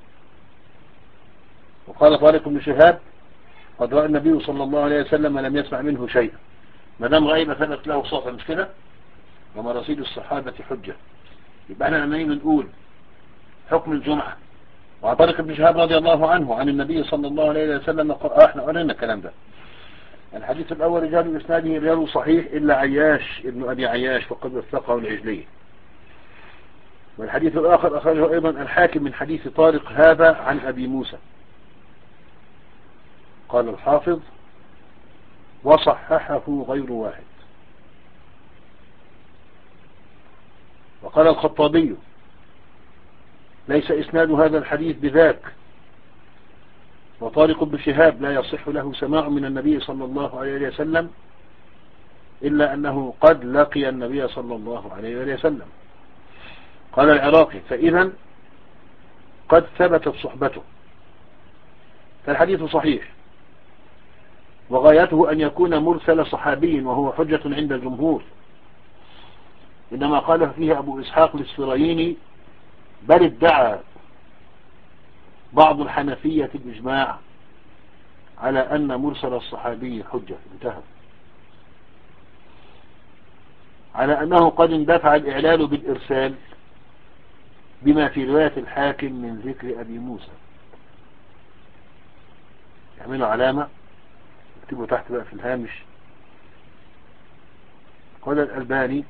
وقال طارق بن شهاب: قد رأى النبي صلى الله عليه وسلم لم يسمع منه شيئا. ما دام رأي ما ثبت له صوتا، مش كده؟ ومراسيل الصحابة حجة. يبقى احنا لما نيجي نقول حكم الجمعة وعن طارق بن شهاب رضي الله عنه عن النبي صلى الله عليه وسلم قال: اه احنا قلنا الكلام ده. الحديث الأول رجال إسناده رجال صحيح إلا عياش ابن أبي عياش فقد وثقه العجلي. والحديث الآخر أخرجه أيضا الحاكم من حديث طارق هذا عن أبي موسى. قال الحافظ: وصححه غير واحد. وقال الخطابي: ليس إسناد هذا الحديث بذاك، وطارق بن شهاب لا يصح له سماع من النبي صلى الله عليه وسلم إلا أنه قد لقي النبي صلى الله عليه وسلم. قال العراقي: فإذا قد ثبتت صحبته، فالحديث صحيح، وغايته أن يكون مرسل صحابي، وهو حجة عند الجمهور، إنما قال فيه أبو إسحاق الإسفرايني: بل ادعى بعض الحنفية الإجماع على أن مرسل الصحابي حجة. انتهى. على أنه قد اندفع الإعلال بالإرسال بما في رواية الحاكم من ذكر أبي موسى. يعملوا علامة، اكتبوا تحت بقى في الهامش: قال الألباني: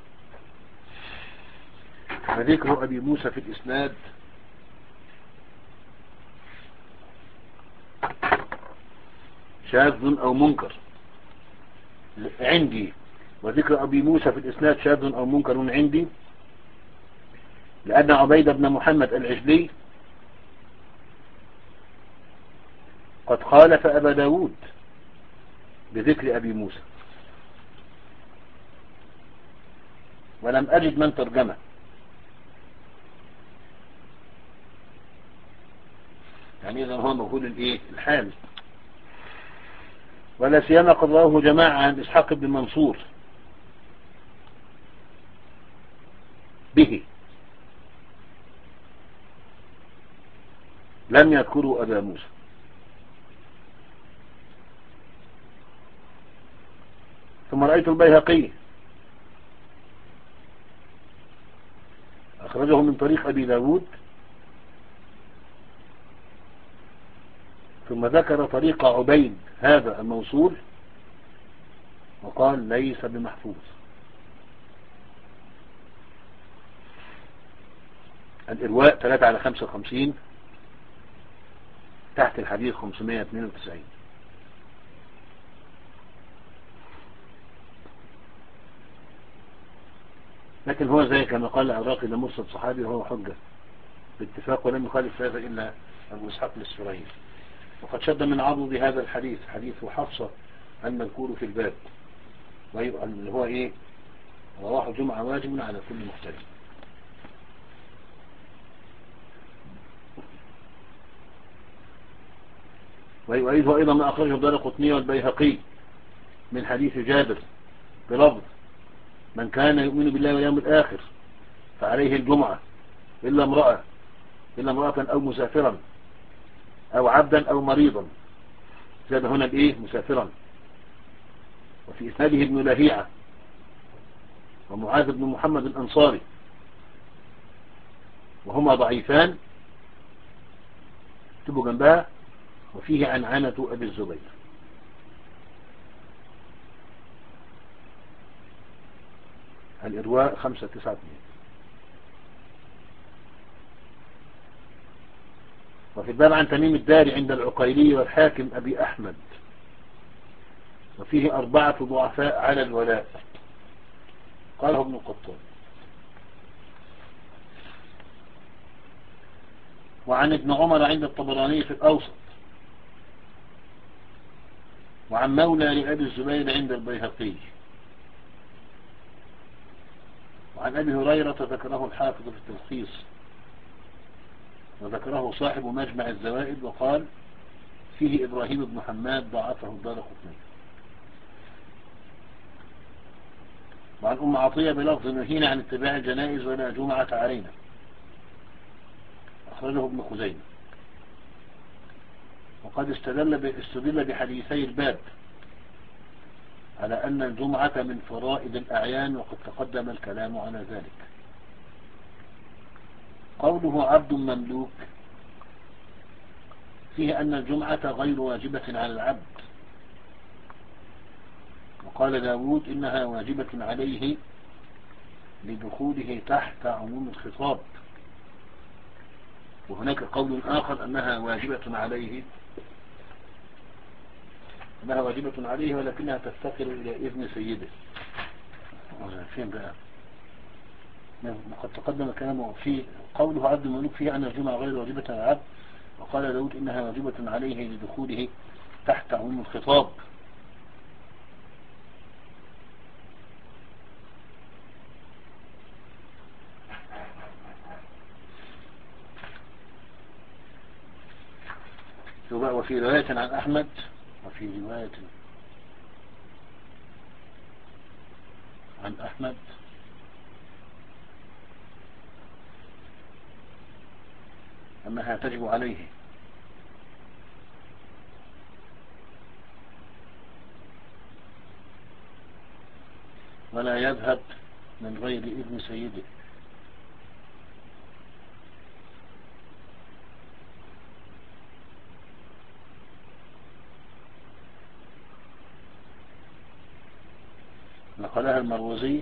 فذكر أبي موسى في الإسناد شاذ أو منكر عندي، وذكر أبي موسى في الإسناد شاذ أو منكر عندي، لأن عبيد بن محمد العجلي قد خالف أبا داود بذكر أبي موسى، ولم أجد من ترجمه. يعني إذا هو مجهول الإيه الحال، ولا سيما قد رواه جماعة عن إسحاق بن منصور به لم يذكروا أبا موسى. ثم رأيت البيهقي أخرجه من طريق أبي داود، ثم ذكر طريق عبيد هذا الموصول وقال: ليس بمحفوظ. الإرواء ثلاثة على خمسة وخمسين تحت الحديث خمسمائة واثنين وتسعين. لكن هو زي كما قال العراقي: ده مرسل صحابي وهو حجة باتفاق، ولم يخالف هذا إلا أبو إسحاق الإسفرايني. وقد شد من عضد هذا الحديث حديث حفصة المذكور في الباب، ويبقى اللي هو إيه؟ رواه الجمعة واجب على كل محترم. ويؤيده أيضا ما أخرجه الدارقطني والبيهقي من حديث جابر بلفظ: من كان يؤمن بالله واليوم الآخر فعليه الجمعة إلا امرأة إلا امرأة أو مسافرا أو عبدا أو مريضا. زاد هنا الإيه؟ مسافرا. وفي إسناده ابن لهيعة ومعاذ بن محمد الأنصاري، وهما ضعيفان، اكتبوا جنبها: وفيه عنعنة أبي الزبير. الإرواء خمسة تسعة اثنين. وفي الباب عن تميم الداري عند العقيلي والحاكم أبي أحمد، وفيه أربعة ضعفاء على الولاء، قاله ابن القطان. وعن ابن عمر عند الطبراني في الأوسط، وعن مولى لأبي الزبير عند البيهقي، وعن أبي هريرة ذكره الحافظ في التلخيص، وذكره صاحب مجمع الزوائد وقال: فيه إبراهيم بن حماد ضعفه الدارقطني. وعن أم عطية بلفظ: نهينا عن اتباع الجنائز ولا جمعة علينا، أخرجه ابن خزيمة. وقد استدل استدل بحديثي الباب على أن الجمعة من فرائض الأعيان، وقد تقدم الكلام على ذلك. قوله عبد مملوك فيه أن الجمعة غير واجبة على العبد، وقال داود: إنها واجبة عليه لدخوله تحت عموم الخطاب. وهناك قول آخر أنها واجبة عليه أنها واجبة عليه ولكنها تفتقر إلى إذن سيده. فين بقى؟ وقد تقدم كلامه في قوله عبد المملوك فيه أن الجمعة غير واجبة على العبد، وقال داود إنها واجبة عليه لدخوله تحت عموم الخطاب. وفي رواية عن أحمد وفي رواية عن أحمد أنها تجب عليه، ولا يذهب من غير إذن سيده. نقلها المروزي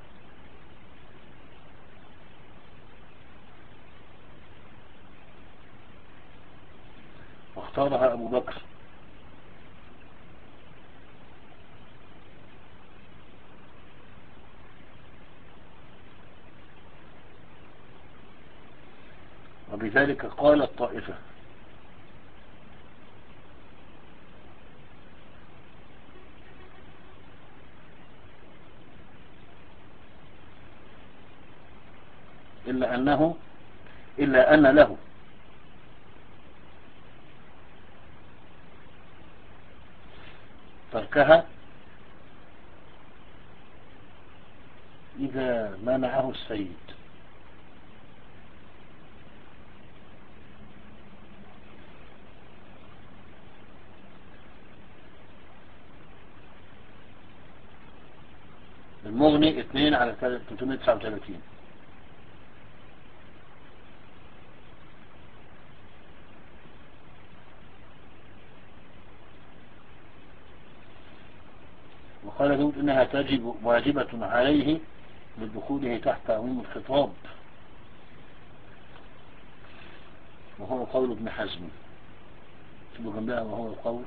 واختارها أبو بكر، وبذلك قال الطائفة. إلا أنه إلا أن له تركها إذا منعه السيد. المغني اثنين على ثلاثمائة وتسعة وثلاثين. وقال داود إنها تجب واجبة عليه لدخوله تحت عموم الخطاب، وهو قول ابن حزم. شبه جنبها وهو القول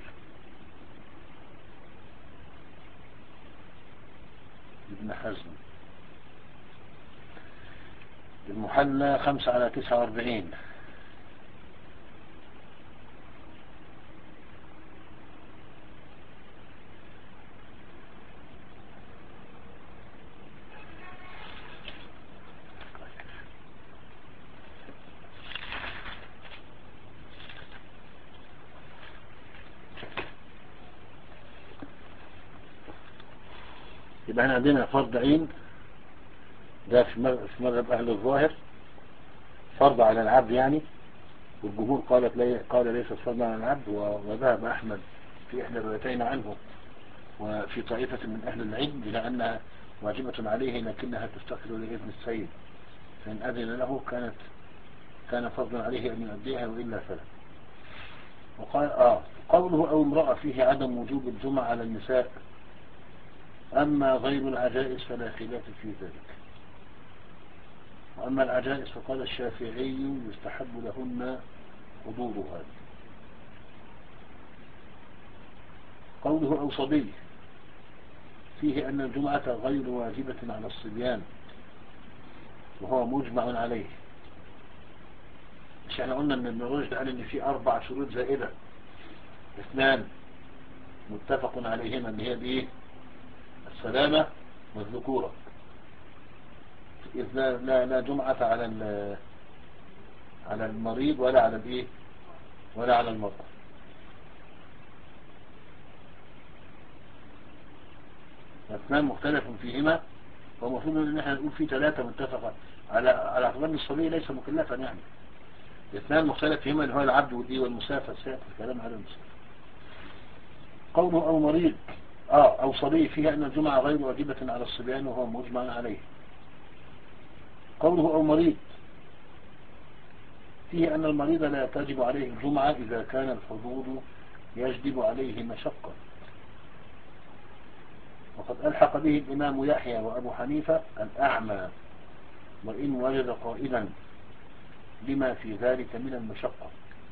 ابن حزم. المحلى خمسة على تسعة واربعين. يبقى احنا عندنا فرض عين ده في مذهب أهل الظاهر، فرض على العبد يعني، والجمهور قالت لي قال ليس فرض على العبد، وذهب أحمد في إحدى الروايتين عنه وفي طائفة من أهل العلم إلى أنها واجبة عليه لكنها تفتقر لإذن السيد، فإن أذن له كانت كان فرضا عليه أن يؤديها وإلا فلا. وقال آه قوله أو امرأة فيه عدم وجوب الجمعة على النساء، أما غير العجائز فلا خلاف في ذلك. وأما العجائز فقال الشافعي يستحب لهن حضورها. قوله أو صبي فيه أن الجمعة غير واجبة على الصبيان، وهو مجمع عليه. مش احنا قلنا ان ابن رشد قال ان في اربع شروط زائدة، اثنان متفق عليهما اللي هي بايه؟ السلامة والذكورة. إذ لا, لا, لا جمعة على على المريض ولا على الايه ولا على المرضى. اثنان مختلف فيهما، ومفروض ان احنا نقول في ثلاثة متفقة على على اعتبار ان الصبي ليس مكلفا يعني. اثنان مختلف فيهما اللي هو العبد والدي والمسافر، سيأتي الكلام على المسافر. قوله أو مريض آه أو صبي فيها أن الجمعة غير واجبة على الصبيان وهو مجمع عليه. قوله أو مريض فيه أن المريض لا تجب عليه الجمعة إذا كان الحضور يجب عليه مشقة، وقد ألحق به الإمام يحيى وأبو حنيفة الأعمى وإن وجد قائلا لما في ذلك من المشقة.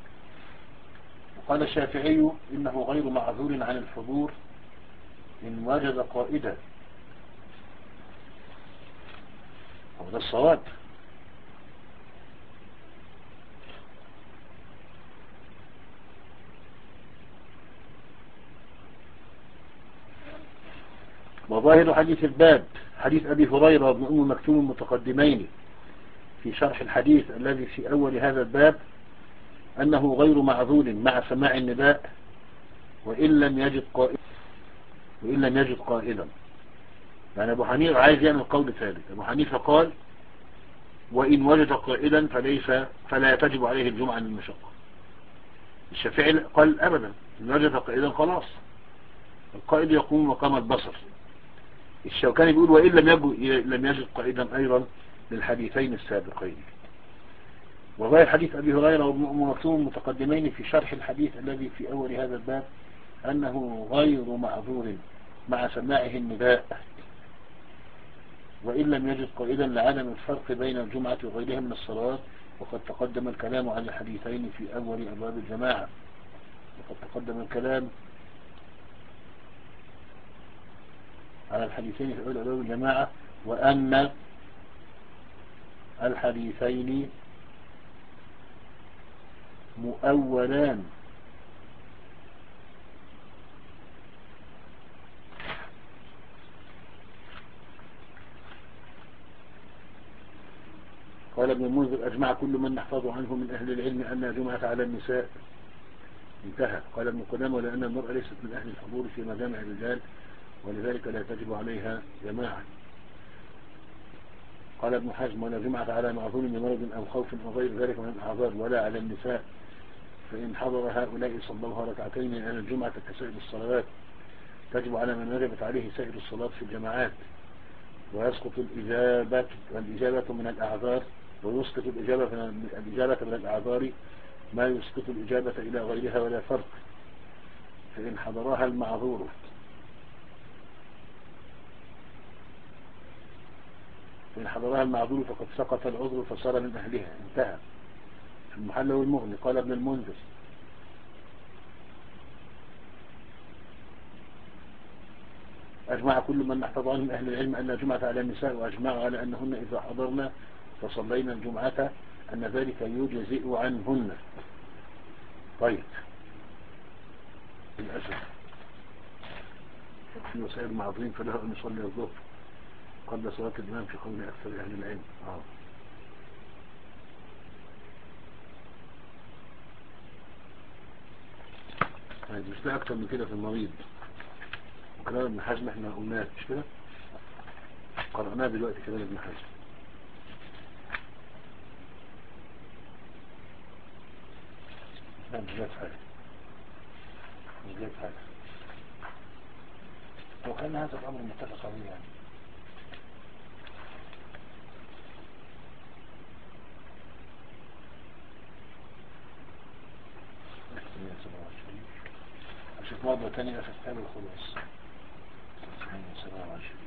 وقال الشافعي إنه غير معذور عن الحضور إن وجد قائدا. ده الصواب. وظاهر حديث الباب حديث أبي هريرة وابن أم مكتوم المتقدمين في شرح الحديث الذي في أول هذا الباب أنه غير معذور مع سماع النداء وإن لم يجد قائدا وإن لم يجد قائدا. يعني أبو حنيفة عايز يعمل قول ثالث. أبو حنيفة قال وإن وجد قائدا فليس فلا تجب عليه الجمعة للمشقة. الشافعي قال أبدا، إن وجد قائدا خلاص القائد يقوم مقام البصر. الشوكاني بيقول وإن لم يجد لم يجد قائدا أيضا للحديثين السابقين. وظاهر حديث أبي هريرة وابن أم مكتوم المتقدمين في شرح الحديث الذي في أول هذا الباب أنه غير معذور مع سماعه النداء وإن لم يجد قائدا لعدم الفرق بين الجمعة وغيرها من الصلوات. وقد تقدم الكلام على الحديثين في أول أبواب الجماعة وقد تقدم الكلام على الحديثين في أول أبواب الجماعة وأن الحديثين مؤولان قال ابن المنذر أجمع كل من نحفظ عنه من أهل العلم أن جمعة على النساء انتهى. قال ابن قدامة ولأن المرأة ليست من أهل الحضور في مجامع الرجال ولذلك لا تجب عليها جماعة. قال ابن حزم ولا جمعة على معذور بمرض أو خوف أو غير ذلك من الأعذار ولا على النساء فإن حضر هؤلاء صلوها ركعتين لأن الجمعة كسائر الصلوات تجب على من وجبت عليه سائر الصلاة في الجماعات ويسقط الإجابة والإجابة من الأعذار ويسقط الإجابة من الإجابة من الأعذار ما يسقط الإجابة إلى غيرها ولا فرق. فإن حضرها المعذور فإن حضرها المعذور فقد سقط العذر فصار من أهلها انتهى. في المحل والمغني قال ابن المنذر أجمع كل من نحفظ عنه من أهل العلم أن الجمعة على النساء وأجمعوا على أنهن إذا حضرنا فصلينا الجمعة أن ذلك يجزئ عنهن. طيب للأسف في وسائل المعذورين فله أن يصلي الظهر قبل صلاة الإمام في قول أكثر أهل العلم. آه. طيب مش ده أكثر من كده في المريض وكلام ابن حزم احنا قلناه مش كده قرأناه دلوقتي كلام ابن حزم. لا مش جات حاجة مش جات حاجة وكان هذا الأمر متفق عليه يعني. أشوف مرة تانية في كتاب الخلاص سبعة وعشرين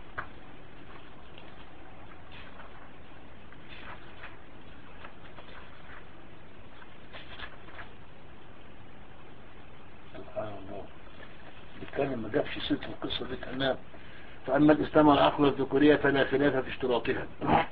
سبحان الله بيتكلم ما جابش سيرة القصة دي كلام. فأما الإسلام والعقل والذكورية فلا خلاف في اشتراطها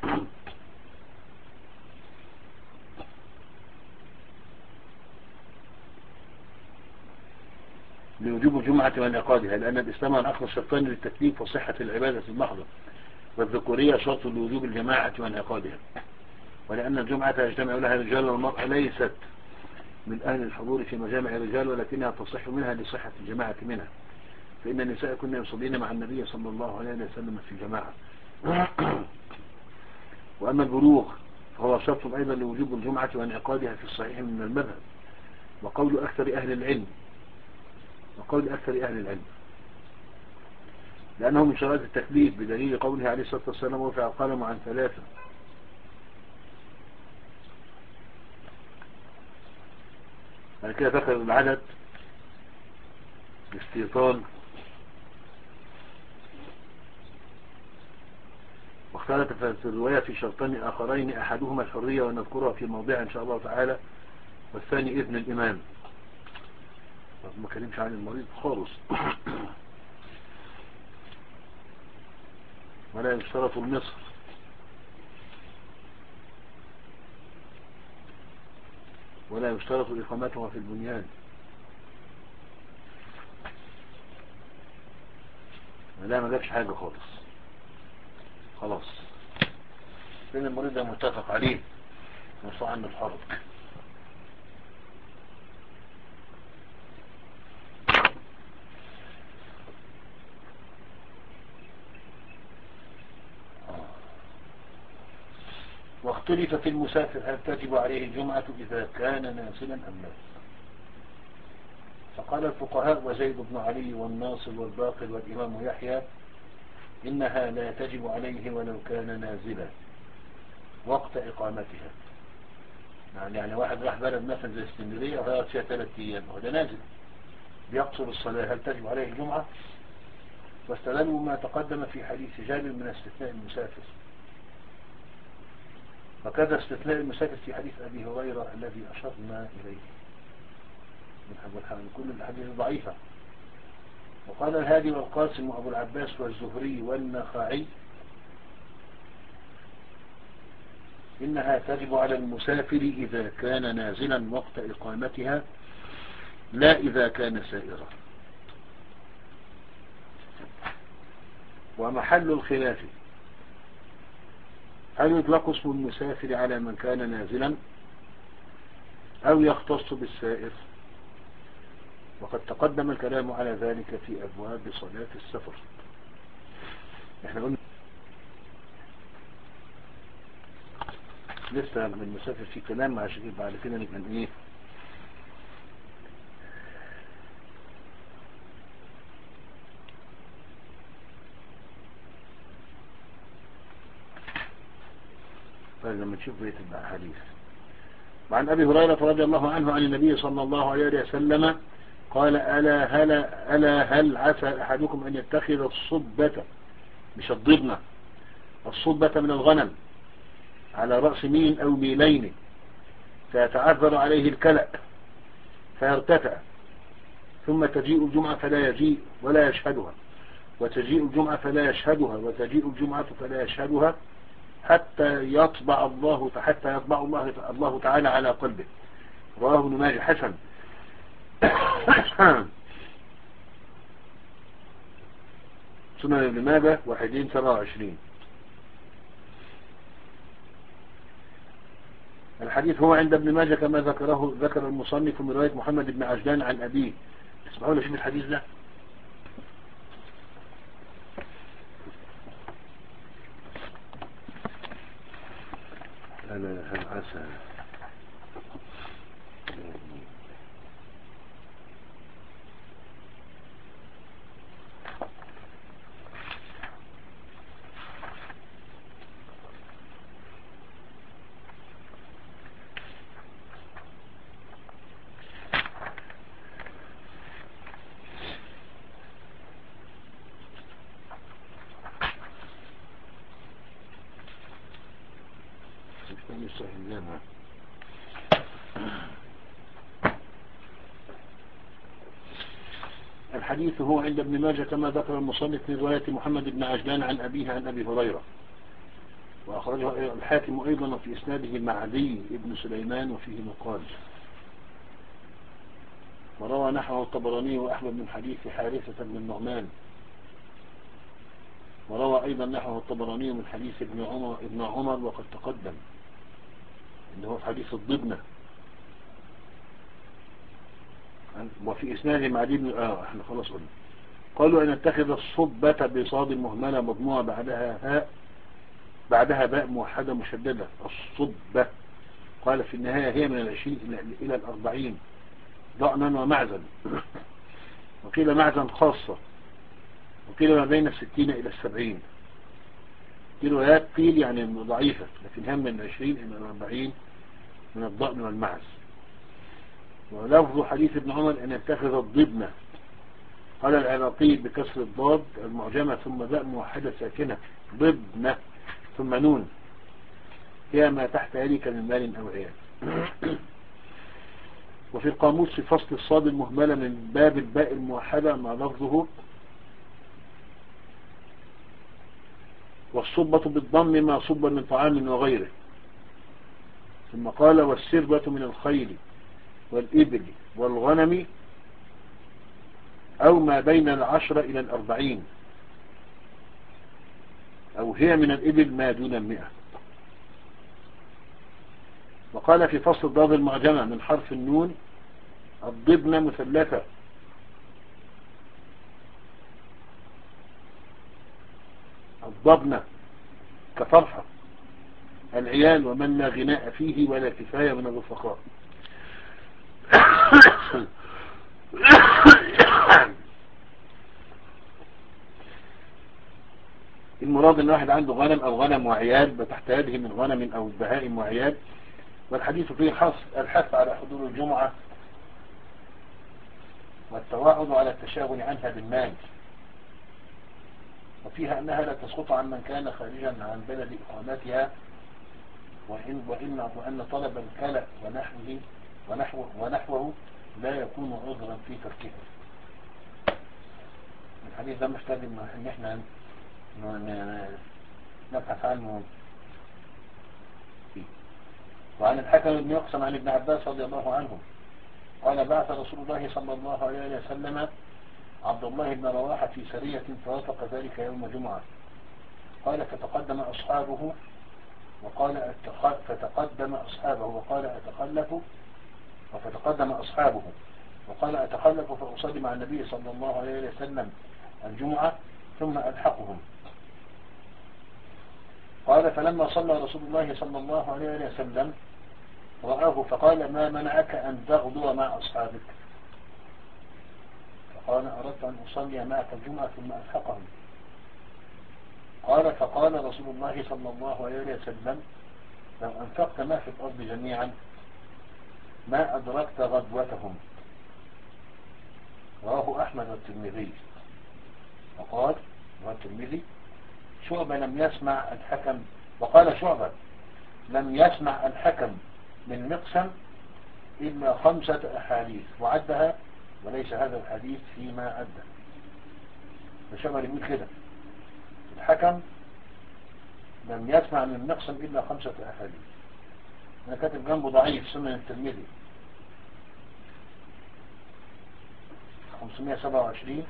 لوجوب الجمعة وانعقادها لأن الإسلام والعقل شرطان للتكليف وصحة العبادة المحضة والذكورية شرط لوجوب الجماعة وانعقادها ولأن الجمعة يجتمع لها الرجال والمرأة ليست من أهل الحضور في مجامع الرجال ولكنها تصح منها لصحة الجماعة منها فإن النساء كنا يصلين مع النبي صلى الله عليه وسلم في الجماعة. وأما البلوغ فهو شرط أيضا لوجوب الجمعة وانعقادها في الصحيح من المذهب وقول أكثر أهل العلم وقول أكثر أهل العلم لأنه من شرائط التكليف بدليل قوله عليه الصلاة والسلام ورفع القلم عن ثلاثة. بعد كده ذكر العدد باستيطان واختلف في الرواية في شرطان آخرين أحدهما الحرية ونذكرها في موضع إن شاء الله تعالى والثاني إذن الإمام. ما كلمش عن المريض خالص ولا يشترط النصف ولا يشترط إقامتها في البنيان. لا ما جابش حاجة خالص. خلاص فين المريض ده متفق عليه نصح عنه الحرج. واختلف في المسافر هل تجب عليه الجمعة إذا كان نازلا أم لا. فقال الفقهاء وزيد بن علي والناصر والباقر والإمام يحيى إنها لا تجب عليه ولو كان نازلا وقت إقامتها. يعني, يعني واحد راح بلد مثلا زي اسكندرية وهيقعد فيها ثلاث أيام وهذا نازل بيقصر الصلاة، هل تجب عليه الجمعة؟ واستدلوا ما تقدم في حديث جابر من استثناء المسافر، وكذا استثناء المسافر في حديث أبي هريرة الذي أشرنا إليه من كل الحديث ضعيفة. وقال الهادي والقاسم وأبو العباس والزهري والنخعي إنها تجب على المسافر إذا كان نازلا وقت إقامتها لا إذا كان سائرا. ومحل الخلاف هل يطلق اسم المسافر على من كان نازلا أو يختص بالسائر، وقد تقدم الكلام على ذلك في أبواب صلاة السفر. احنا قلنا لسه من المسافر في كلام مع شكل بعد كده نبقى ايه طيب لما نشوف بيت الحديث. وعن أبي هريرة رضي الله عنه عن النبي صلى الله عليه وسلم قال ألا هل, ألا هل عسى أحدكم أن يتخذ الصبة مش الضبنة الصبة من الغنم على رأس ميل أو ميلين فيتعذر عليه الكلأ فيرتفع ثم تجيء الجمعة فلا يجيء ولا يشهدها وتجيء الجمعة فلا يشهدها وتجيء الجمعة فلا يشهدها حتى يطبع الله حتى يطبع الله الله تعالى على قلبه. رواه ابن ماجه حسن. سنن ابن ماجه واحدين سبعة وعشرين. الحديث هو عند ابن ماجه كما ذكره ذكر المصنف من رواية محمد بن عجلان عن أبيه. اسمعوا لي شوف الحديث ده. ألا هل عسى الحديث هو عند ابن ماجه كما ذكر المصنف من رواية محمد بن عجلان عن أبيه عن أبي هريرة، وأخرجه الحاكم أيضا في إسناده معدي ابن سليمان وفيه مقال. وروى نحوه الطبراني وأحمد من حديث حارثة بن النعمان. وروى أيضا نحوه الطبراني من حديث ابن عمر, ابن عمر وقد تقدم اللي هو في حديث الضبنة. وفي إسناده معدي بن آه احنا خلاص قلنا. قالوا أن نتخذ الصبة بصاد مهملة مضموعة بعدها هاء بعدها باء موحدة مشددة الصبة. قال في النهاية هي من العشرين إلى الأربعين ضأنا ومعزا، وقيل معزا خاصة، وقيل ما بين الستين إلى السبعين. قيل ويات قيل يعني ضعيفة، لكن هم من العشرين إلى الأربعين من الضأن والمعز. ولفظ حديث ابن عمر أن يتخذ الضبنة. قال العراقي بكسر الضاد المعجمة ثم باء موحدة ساكنة ضبنة ثم نون هي ما تحت يدك من مال أو عيال. وفي القاموس في فصل الصاد المهملة من باب الباء الموحدة مع لفظه والصبة بالضم ما صب من طعام وغيره. ثم قال والسربة من الخيل والإبل والغنم أو ما بين العشرة إلى الأربعين، أو هي من الإبل ما دون المئة. وقال في فصل الضاد المعجمة من حرف النون الضبن مثلثة، الضبن كفرحة، العيال ومن لا غناء فيه ولا كفاية من الرفقاء. المراد ان واحد عنده غنم او غنم وعيال تحت يده من غنم او بهائم وعيال. والحديث فيه حث الحث على حضور الجمعة والتواعد على التشاغل عنها بالمال، وفيها أنها لا تسقط عن من كان خارجا عن بلد إقامتها، وإن, وإن, وأن طلب الكلأ ونحوه, ونحوه, ونحوه لا يكون عذرا في تركها. الحديث ده محتاج ان احنا نبحث عنه. وعن الحكم بن يقسم عن ابن عباس رضي الله عنه قال بعث رسول الله صلى الله عليه وسلم عبد الله بن رواحة في سرية فوافق ذلك يوم جمعة. قال فتقدم أصحابه وقال فتقدم أصحابه وقال أتخلف وفتقدم أصحابه وقال أتخلف فأصلي مع النبي صلى الله عليه وسلم الجمعة ثم ألحقهم. قال فلما صلى رسول الله صلى الله عليه وسلم رآه فقال ما منعك أن تغدو مع أصحابك؟ فقال أردت أن أصلي معك الجمعة ثم ألحقهم. قال فقال رسول الله صلى الله عليه وسلم لو أنفقت ما في الأرض جميعا ما أدركت غدوتهم. رواه أحمد والترمذي. وقال والترمذي شعبة لم يسمع الحكم وقال شعبة لم يسمع الحكم من مقسم إلا خمسة أحاديث وعدها وليس هذا الحديث فيما عده. فشعبة يقول كده الحكم لم يسمع من مقسم إلا خمسة أحاديث. أنا كاتب جنبه ضعيف سنن الترمذي خمسمائة وسبعة وعشرين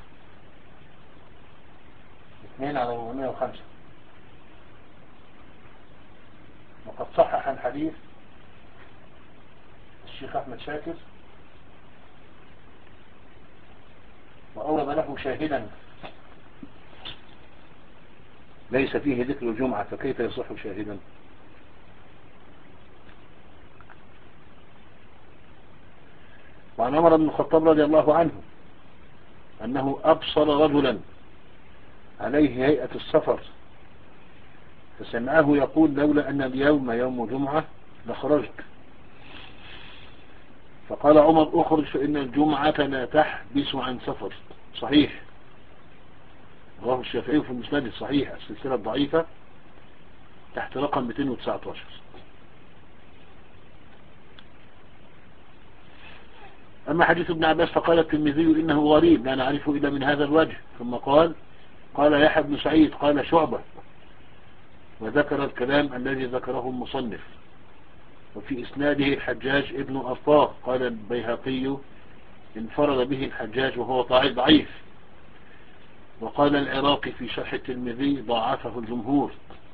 اثنين على أربعمائة وخمسة. وقد صحح الحديث الشيخ أحمد شاكر وأورد له شاهدا ليس فيه ذكر الجمعة فكيف يصح شاهدا؟ وعن عمر بن الخطاب رضي الله عنه أنه أبصر رجلا عليه هيئة السفر فسمعه يقول لولا أن اليوم يوم جمعة لخرجت. فقال عمر أخرج فإن الجمعة لا تحبس عن سفر. صحيح، رواه الشافعي في المسند الصحيح السلسلة الضعيفة تحت رقم مئتين وتسعة عشر. أما حديث ابن عباس فقال الترمذي إنه غريب لا نعرفه إلا من هذا الوجه. ثم قال قال يحيى بن سعيد قال شعبة وذكر الكلام الذي ذكره المصنف. وفي إسناده الحجاج ابن أرطاه قال البيهقي انفرد به الحجاج وهو ضعيف. وقال العراقي في شرح الترمذي ضاعفه الجمهور.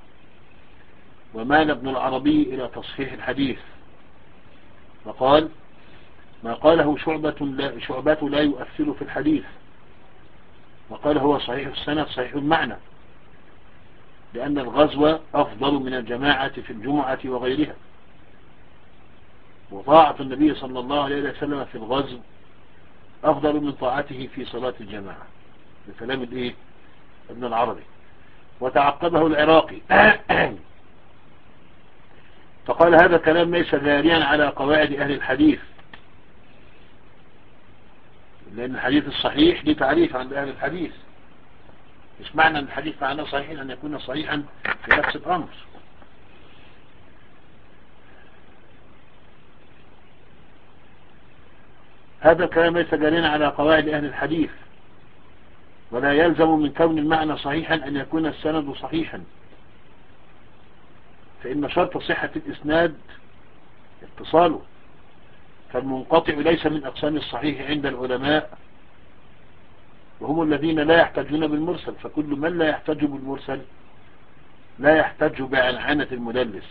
ومال ابن العربي إلى تصحيح الحديث وقال ما قاله شعبة لا, شعبة لا يؤثر في الحديث. وقال هو صحيح السند صحيح المعنى لأن الغزو أفضل من الجماعة في الجمعة وغيرها. وطاعة النبي صلى الله عليه وسلم في الغزو أفضل من طاعته في صلاة الجماعة بكلام الإيه ابن العربي. وتعقبه العراقي فقال هذا كلام ليس جاريا على قواعد أهل الحديث لأن الحديث الصحيح ليه تعريف عند أهل الحديث. مش معنى أن الحديث معناه صحيح أن يكون صحيحا في نفس الأمر. هذا الكلام ليس جاريا على قواعد أهل الحديث ولا يلزم من كون المعنى صحيحا أن يكون السند صحيحا فإن شرط صحة الإسناد اتصاله فالمنقطع ليس من أقسام الصحيح عند العلماء، وهم الذين لا يحتجون بالمرسل. فكل من لا يحتج بالمرسل لا يحتج بعنعنة المدلس.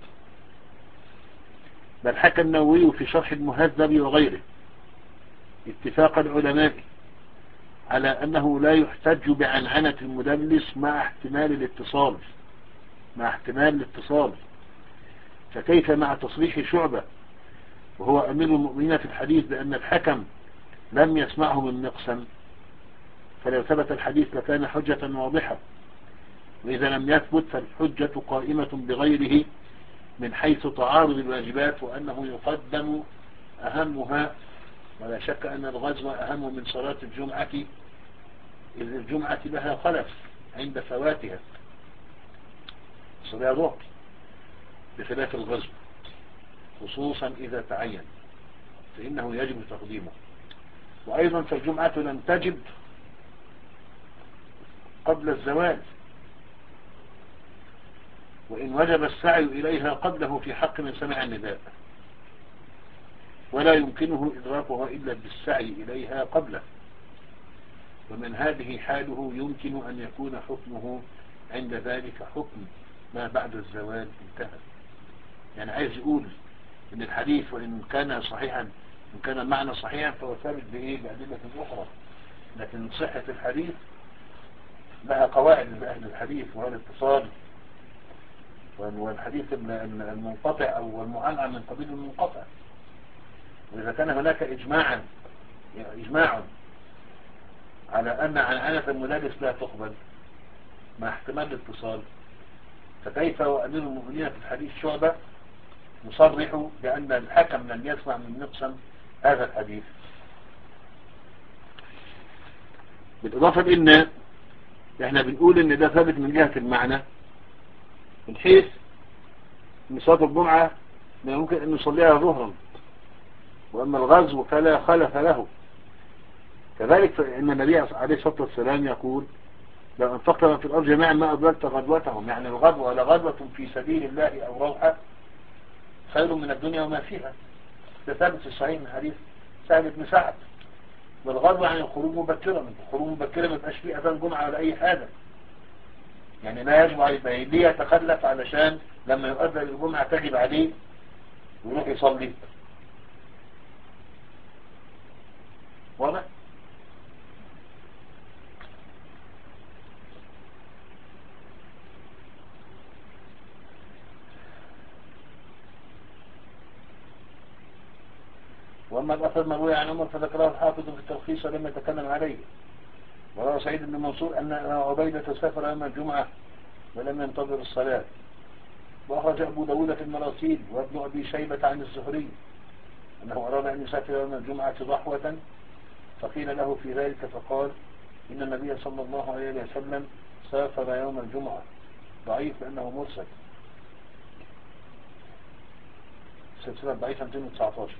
بل حكى النووي في شرح المهذب وغيره اتفاق العلماء على أنه لا يحتج بعنعنة المدلس مع احتمال الاتصال مع احتمال الاتصال فكيف مع تصريح شعبة وهو أمير المؤمنين في الحديث بأن الحكم لم يسمعه من مقسم؟ فلو ثبت الحديث لكان حجة واضحة، وإذا لم يثبت فالحجة قائمة بغيره من حيث تعارض الواجبات، وأنه يقدم أهمها. ولا شك أن الغزو أهم من صلاة الجمعة، إذ الجمعة لها خلف عند فواتها صلاة ظهر بخلاف الغزو، خصوصا إذا تعين فإنه يجب تقديمه. وأيضا فالجمعة لم تجب قبل الزوال، وإن وجب السعي إليها قبله في حق من سمع النداء، ولا يمكنه إدراكها إلا بالسعي إليها قبله. ومن هذه حاله يمكن أن يكون حكمه عند ذلك حكم ما بعد الزوال انتهى. يعني عايز يقول إن الحديث وإن كان صحيحا إن كان المعنى صحيحا فهو ثابت بإيه؟ بأدلة أخرى، لكن صحة الحديث لها قواعد لأهل الحديث، وهو الاتصال، والحديث المنقطع أو المعنعن من قبيل المنقطع. وإذا كان هناك إجماعا إجماع على أن عنعنة المدلس لا تقبل مع احتمال الاتصال، فكيف وأمير المؤمنين في الحديث شعبة يصرح بأن الحكم لم يسمع من مقسم هذا الحديث؟ بالإضافة لأن احنا بنقول ان ده ثابت من جهة المعنى، من حيث ان صلاة الجمعة لا يمكن ان نصليها ظهرا، واما الغزو فلا خلف له. كذلك فإن النبي عليه الصلاة والسلام يقول لو انفقت من في الأرض جميعا ما أدركت غدوتهم، يعني الغدوة ولا غدوة في سبيل الله أو روحة خير من الدنيا وما فيها. ده ثابت في الصحيح من حديث سهل بن سعد. والغدوة يعني الخروج مبكرا، الخروج مبكرا ما يبقاش فيه أذان جمعة ولا أي حاجة، يعني لا يجب عليه ليه يتخلف علشان لما يؤذن الجمعة تجب عليه ويروح يصلي. واضح؟ وأما الأثر المروي عن عمر فذكره الحافظ في التلخيص لما يتكلم عليه. وروى سعيد بن منصور أن عبيدة سافر يوم الجمعة ولم ينتظر الصلاة. وأخرج أبو داود في المراسيل وابن أبي شيبة عن الزهري أنه أراد أن يسافر يوم الجمعة ضحوة، فقيل له في ذلك فقال إن النبي صلى الله عليه وسلم سافر يوم الجمعة. ضعيف لأنه مرسل، سلسلة ضعيفة مئتين وتسعة عشر.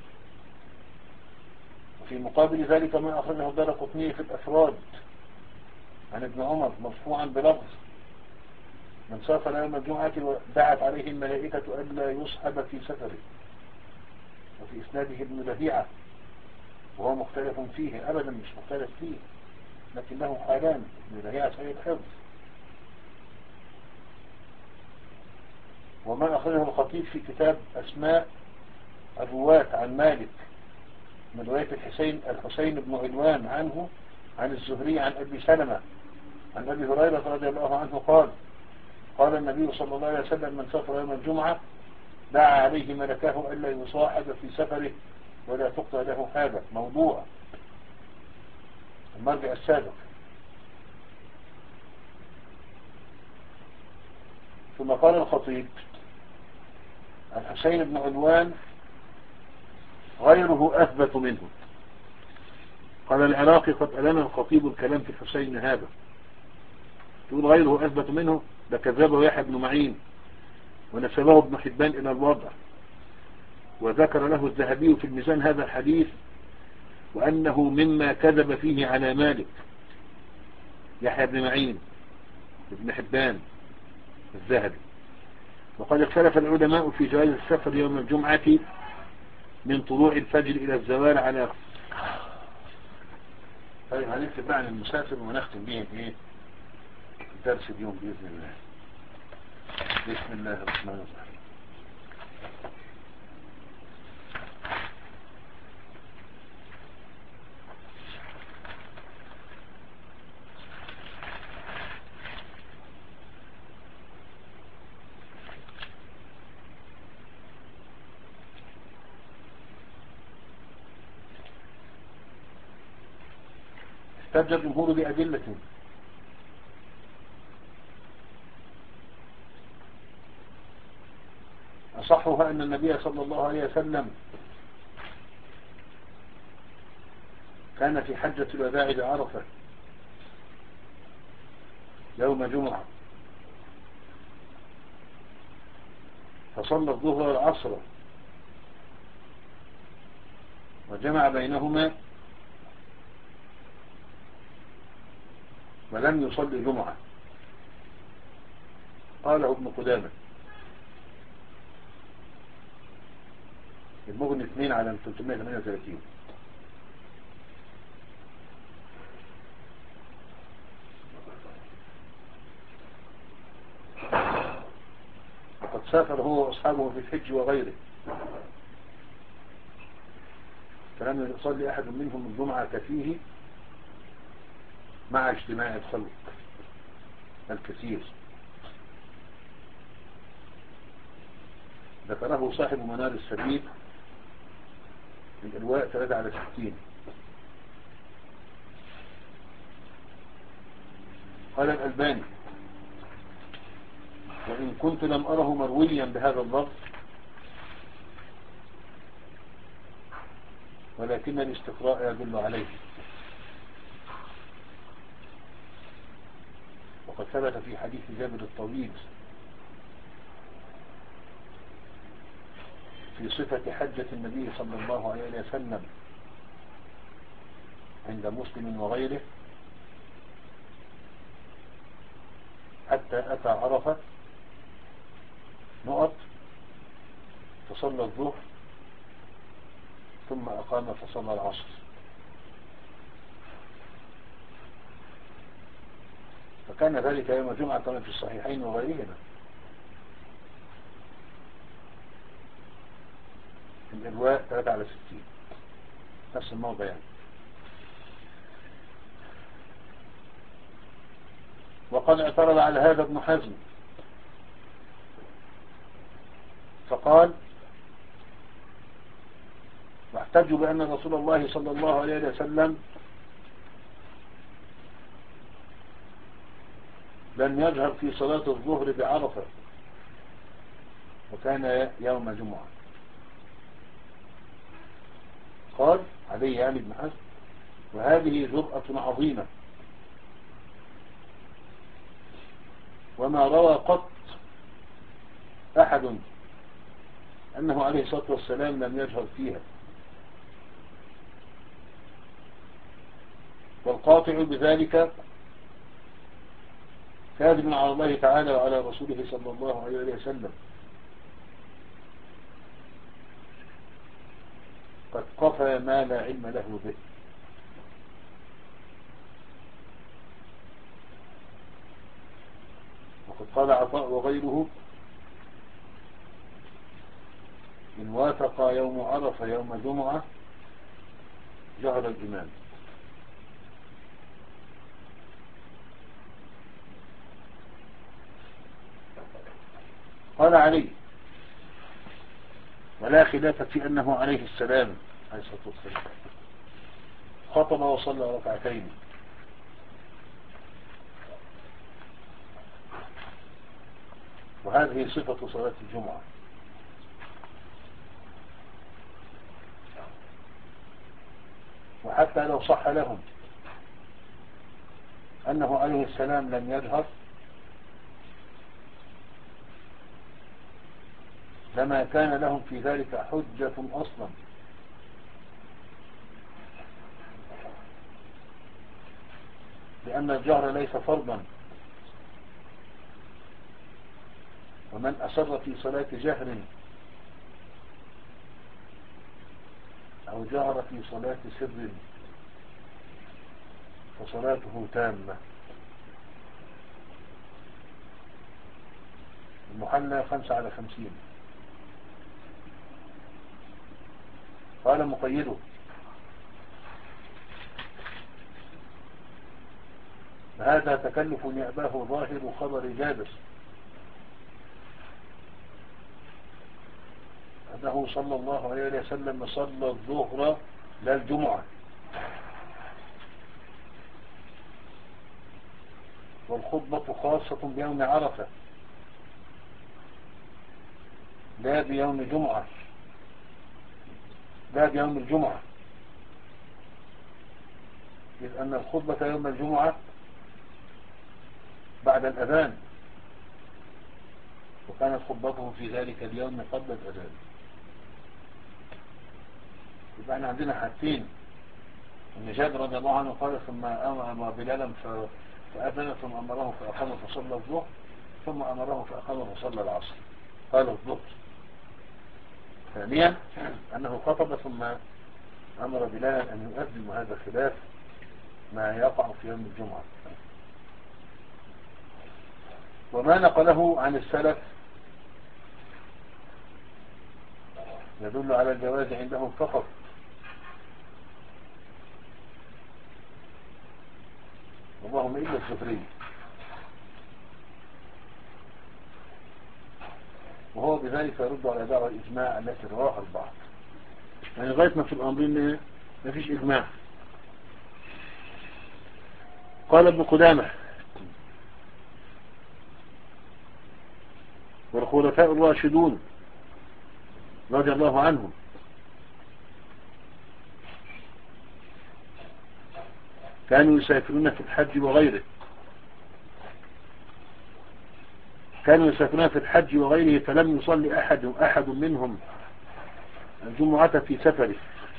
وفي مقابل ذلك ما أخرجه الدارقطني في الأفراد عن ابن عمر مرفوعا بلفظ من سافر يوم الجمعة ودعت عليه الملائكة ألا يصحب في سفره. وفي إسناده ابن لهيعة وهو مختلف فيه، أبدا مش مختلف فيه، لكن له حالان. ابن لهيعة سيد حفظ. وما أخرجه الخطيب في كتاب أسماء الرواة عن مالك من رواية الحسين الحسين بن علوان عنه عن الزهري عن أبي سلمة عن أبي هريرة رضي الله عنه قال قال النبي صلى الله عليه وسلم من سافر يوم الجمعة دعا عليه ملكه ألا يصاحب في سفره ولا تقطع له حاجة. موضوع المرجع السابق. ثم قال الخطيب الحسين بن علوان غيره أثبت منه. قال العراقي قد ألم الخطيب الكلام في الحسين هذا، تقول غيره أثبت منه، ده كذبه يحيى بن معين ونسبه ابن حبان إلى الوضع، وذكر له الذهبي في الميزان هذا الحديث وأنه مما كذب فيه على مالك يحيى بن معين ابن حبان الذهبي. وقد اختلف العلماء في جواز السفر يوم الجمعة من طلوع الفجر إلى الزوال على. طيب هنكتب بقى عن المسافر ونختم به ايه درس اليوم بإذن الله. بسم الله الرحمن الرحيم. احتج الجمهور بأدلة أصحها أن النبي صلى الله عليه وسلم كان في حجة الوداع بعرفة يوم جمعة فصلى الظهر والعصر وجمع بينهما ولم يصلي جمعة. قاله ابن قدامة المغني اثنين على ثلاثمائة وثمانية وثلاثين. وقد سافر هو وأصحابه في الحج وغيره فلم يصلي أحد منهم الجمعة فيه مع اجتماع الخلق الكثير. ذكره صاحب منار السبيل من الواء ثلاثة على ستين. قال الألباني وإن كنت لم أره مرويا بهذا اللفظ ولكن الاستقراء يدل عليه. وقد ثبت في حديث جابر الطويل في صفة حجة النبي صلى الله عليه وسلم عند مسلم وغيره حتى أتى عرفة نقط فصلى الظهر ثم أقام فصلى العصر. فكان ذلك يوم الجمعة كما في الصحيحين وغيرهما. الإلواء ثلاثة على ستين نفس الموضع يعني. وقد اعترض على هذا ابن حزم فقال واحتجوا بأن رسول الله صلى الله عليه وسلم لم يجهر في صلاة الظهر بعرفة وكان يوم جمعة. قال عليه يعني ابن حزم وهذه جرأة عظيمة وما روى قط أحد أنه عليه الصلاة والسلام لم يجهر فيها. والقاطع بذلك كاذب على الله تعالى وعلى رسوله صلى الله عليه وسلم قد قفى ما لا علم له به. وقد قال عطاء وغيره إن وافق يوم عرفة يوم جمعة جهر الإمام. قال علي ولا خلاف في أنه عليه السلام عليه الصلاة والسلام خطب وصلى ركعتين وهذه صفة صلاة الجمعة. وحتى لو صح لهم أنه عليه السلام لم يجهر لما كان لهم في ذلك حجة أصلا، لأن الجهر ليس فرضا، ومن أسر في صلاة جهر أو جهر في صلاة سر فصلاته تامة. المحلى خمسة على خمسين. قال مقيده: هذا تكلف يأباه ظاهر خبر جابر أنه صلى الله عليه وسلم صلى الظهر لا الجمعة، والخطبة خاصة بيوم عرفة لا بيوم جمعة لا بيوم الجمعة، إذ أن الخطبة يوم الجمعة بعد الأذان، وكانت خطبته في ذلك اليوم قبل الأذان. يبقى احنا عندنا حاجتين: ان جابر رضي الله عنه قال ثم امر بلالا فأذن ثم امره فأقام فصلى الظهر ثم امره فأقام فصلى العصر. قال الظهر. ثانيا انه خطب ثم امر بلالا ان يؤذن، وهذا خلاف ما يقع في يوم الجمعة. وما نقله عن السلف يدل على الجواز عندهم فقط، اللهم إلا الزهري، وهو بذلك يرد على دعوى الإجماع التي رواها البعض. يعني لغاية ما في الأمرين ما فيش إجماع. قال ابن قدامة: والخلفاء الراشدون رضي الله عنهم كانوا يسافرون في الحج وغيره كانوا يسافرون في الحج وغيره فلم يصلي أحد أحد منهم الجمعة في سفره،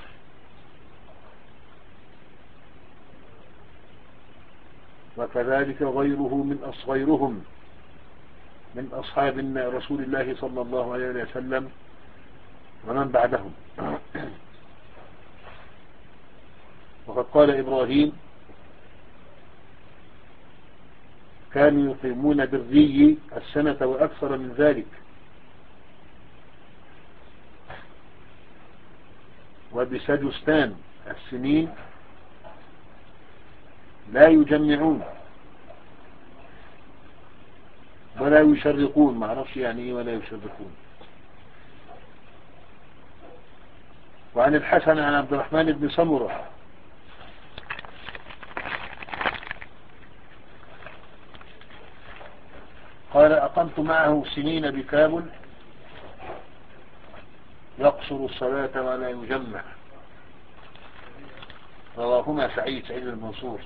وكذلك غيره من أصغيرهم من أصحاب رسول الله صلى الله عليه وسلم ومن بعدهم. وقد قال إبراهيم: كانوا يقيمون بالري السنة وأكثر من ذلك، وبسجستان السنين لا يجمعون ولا يشرقون. ما عرفش يعني ايه ولا يشرقون. وعن الحسن عن عبد الرحمن بن سمرة قال: أقمت معه سنين بكابل يقصر الصلاة ولا يجمع. رواهما سعيد سعيد المنصور.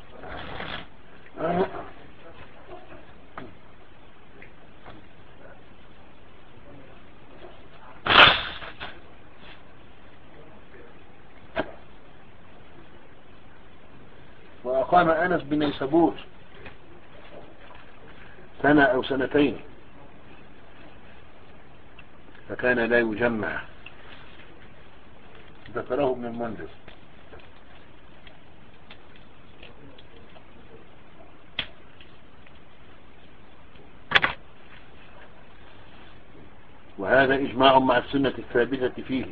وأقام أنس بن نيسابور سنة أو سنتين فكان لا يجمع، ذكره ابن المنذر. وهذا إجماع مع السنة الثابتة فيه،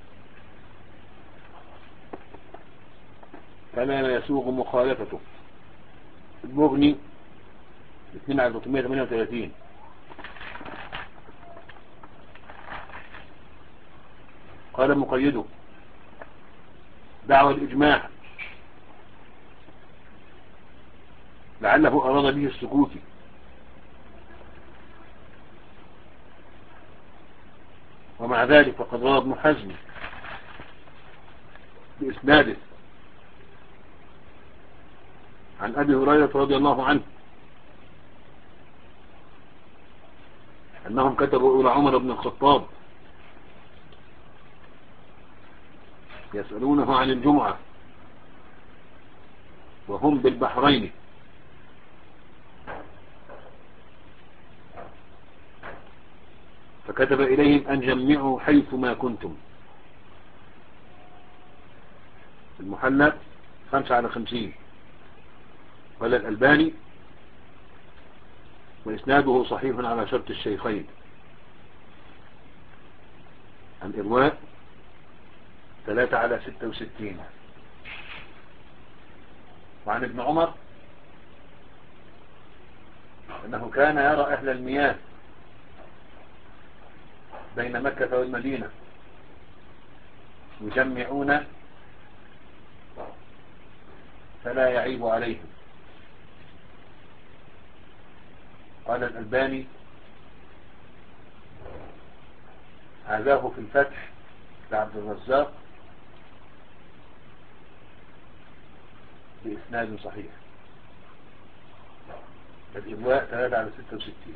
فلا يسوغ مخالفته. المغني اثنين على ثلاثمائة وثمانية وثلاثين. قال مقيده: دعوى الإجماع لعله أراد به السكوت، ومع ذلك فقد روى ابن حزم بإسناده عن أبي هريرة رضي الله عنه أنهم كتبوا إلى عمر بن الخطاب يسألونه عن الجمعة وهم بالبحرين، فكتب إليهم أن جمعوا حيث ما كنتم. المحلى خمسة على خمسين. قال الألباني وإسناده صحيح على شرط الشيخين. الإرواء ثلاثة على ستة وستين. وعن ابن عمر أنه كان يرى أهل المياه بين مكة والمدينة يجمعون فلا يعيب عليهم. قال الألباني هذاه في الفتح لعبد الرزاق بإسناد صحيح. الإبواء ثلاثة على ستة وستين.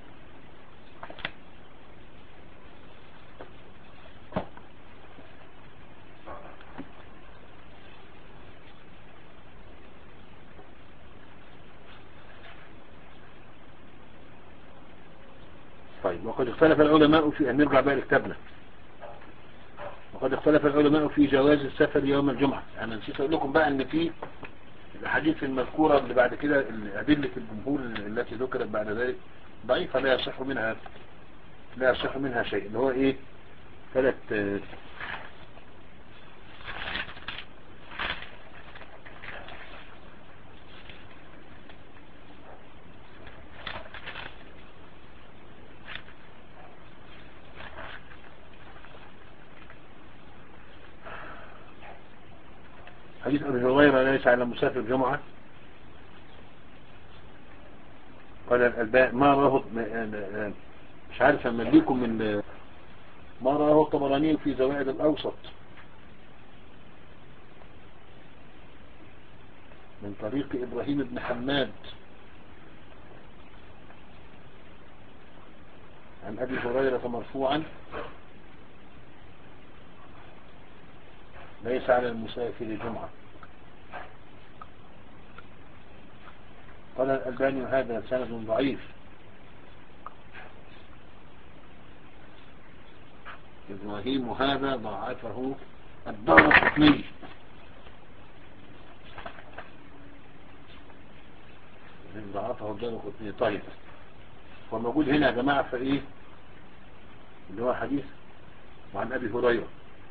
طيب، وقد اختلف العلماء في أن نرجع بقى لكتابنا. وقد اختلف العلماء في جواز السفر يوم الجمعة. أنا نسيت أقول لكم بقى أن في الحديث المذكورة اللي بعد كده أدلة الجمهور التي ذكرت بعد ذلك ضعيفة لا يصح منها لا يصح منها شيء، اللي هو إيه؟ ثلاث حديث أبي هريرة ليس على مسافر جمعة. قال الألباني ما راه مش عارف أمليكم من ما راه الطبراني في زوائد الأوسط من طريق إبراهيم بن حماد عن أبي هريرة مرفوعا ليس على المسافر جمعة. قال الألباني هذا سند ضعيف. إبراهيم هذا ضعفه الدارقطني. ضعفه الدارقطني. طيب، وموجود هنا يا جماعة في إيه اللي هو حديث وعن أبي هريرة.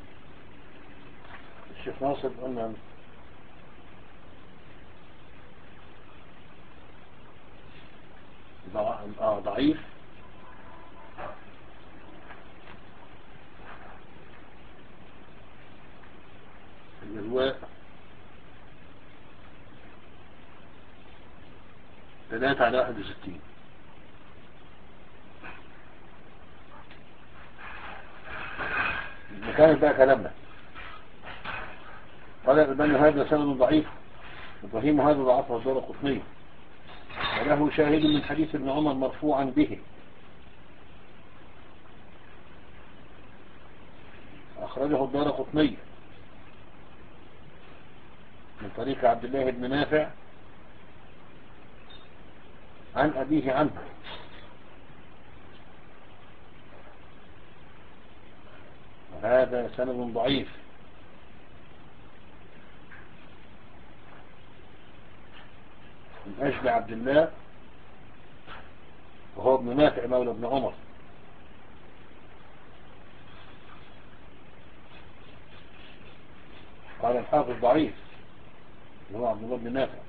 الشيخ ناصر قلنا آه ضعيف. الإرواء ثلاثة على واحد وستين. مكان بقى كلامنا. قال الألباني هذا سند ضعيف. إبراهيم هذا ضعفه الدارقطني وله شاهد من حديث ابن عمر مرفوعا به أخرجه الدارقطني من طريق عبد الله بن نافع عن أبيه عنه. وهذا سند ضعيف. من أجل عبد الله وهو ابن نافع مولى ابن عمر. قال الحافظ ضعيف اللي هو عبد الله بن نافع.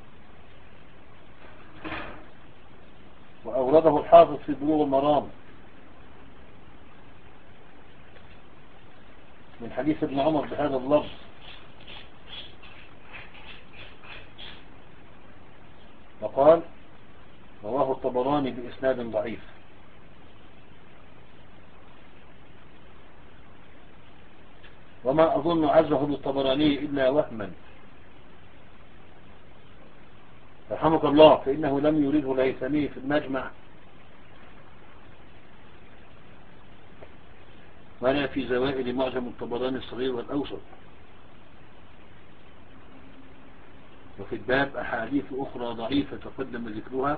وأورده الحافظ في بلوغ المرام من حديث ابن عمر بهذا اللفظ. وقال رواه الطبراني بإسناد ضعيف. وما أظن عزه للطبراني إلا وهما رحمك الله، فإنه لم يرده الهيثمي في المجمع ولا في زوائد معجم الطبراني الصغير والأوسط. وفي الباب أحاديث أخرى ضعيفة تقدم ذكرها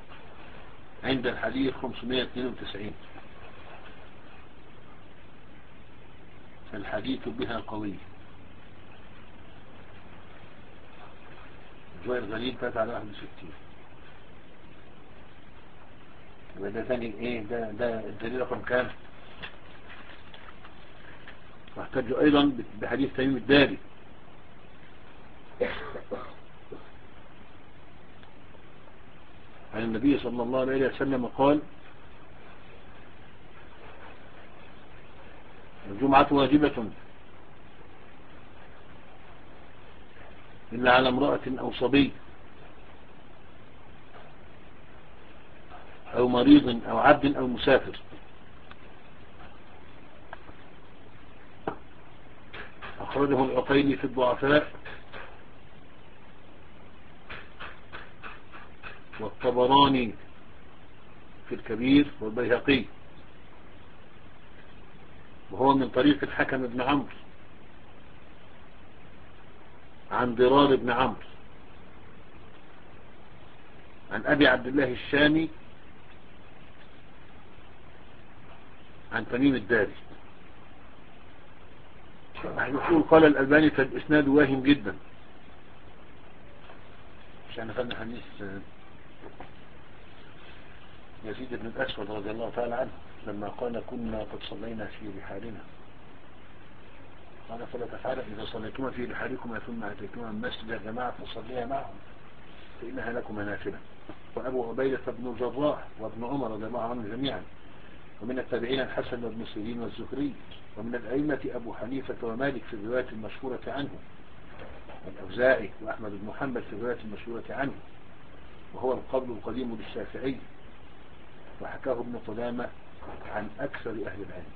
عند الحديث خمسمائة واثنين وتسعين. الحديث بها قوي. الجوع الغليل فات على واحد وستين. وده ثاني ايه ده ده الدليل رقم كام؟ واحتجوا ايضا بحديث تميم الداري عن النبي صلى الله عليه وسلم قال: الجمعة واجبة إلا على امرأة أو صبي أو مريض أو عبد أو مسافر. أخرجه العقيلي في الضعفاء والطبراني في الكبير والبيهقي، وهو من طريق الحكم بن عمرو عن ضرار بن عمرو عن أبي عبد الله الشامي عن تميم الداري. يقول قال الألباني فالإسناد واهم جدا. عشان فن حديث يزيد بن الأسود رضي الله تعالى عنه لما قال: كنا قد صلينا في رحالنا، قال: فلا تفعل إذا صليتما في رحالكما ثم أتيتما المسجد يا جماعة فصليا معهم فإنها لكم نافلة. وأبو عبيدة بن الجراح وابن عمر رضي الله عنهم جميعا، ومن التابعين الحسن بن سيرين والزهري، ومن الأئمة أبو حنيفة ومالك في الرواية المشهورة عنه، والأوزاعي وأحمد بن حنبل في الرواية المشهورة عنه، وهو القول القديم للشافعي، وحكاه ابن قدامة عن أكثر أهل العلم.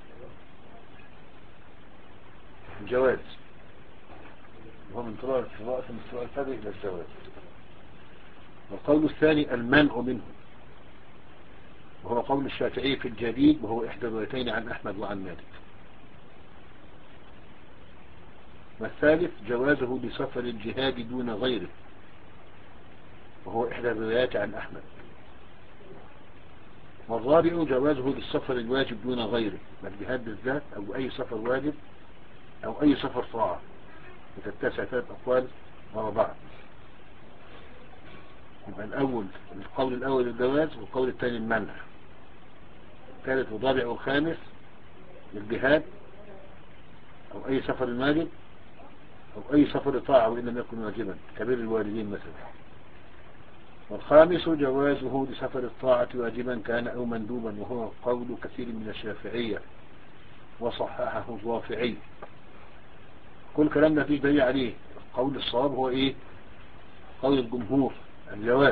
الجواز، وهو من طرق الرأس من طرق الفقه إلى الجواز. والقول الثاني المنع منه، وهو قول الشافعي في الجديد، وهو إحدى الروايتين عن أحمد وعن مالك. والثالث جوازه لسفر الجهاد دون غيره، وهو إحدى الروايات عن أحمد. والرابع جوازه للسفر الواجب دون غيره، الجهاد بالذات أو أي سفر واجب أو أي سفر طاعة، وتتسع ثلاث أقوال ورا بعض. يبقى الأول القول الأول الجواز، والقول الثاني المنع، الثالث والرابع والخامس الجهاد أو أي سفر واجب أو أي سفر طاعة وإن لم يكن واجبا كبير الوالدين مثلا. والخامس جوازه لسفر الطاعة واجبا كان أو مندوبا، وهو قول كثير من الشافعية وصححه الرافعي. كل كلامنا فيه دليل عليه. قول الصواب هو إيه؟ قول الجمهور الجواز.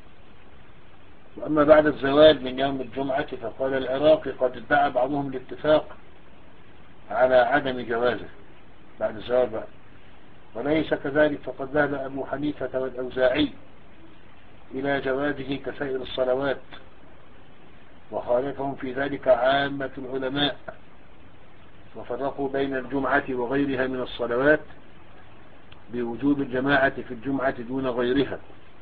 وأما بعد الزوال من يوم الجمعة فقال العراقي قد ادعى بعضهم الاتفاق على عدم جوازه بعد الزوال بقى، وليس كذلك، فقد ذهب أبو حنيفة والأوزاعي إلى جوازه كسائر الصلوات، وخالفهم في ذلك عامة العلماء، وفرقوا بين الجمعة وغيرها من الصلوات بوجوب الجماعة في الجمعة دون غيرها.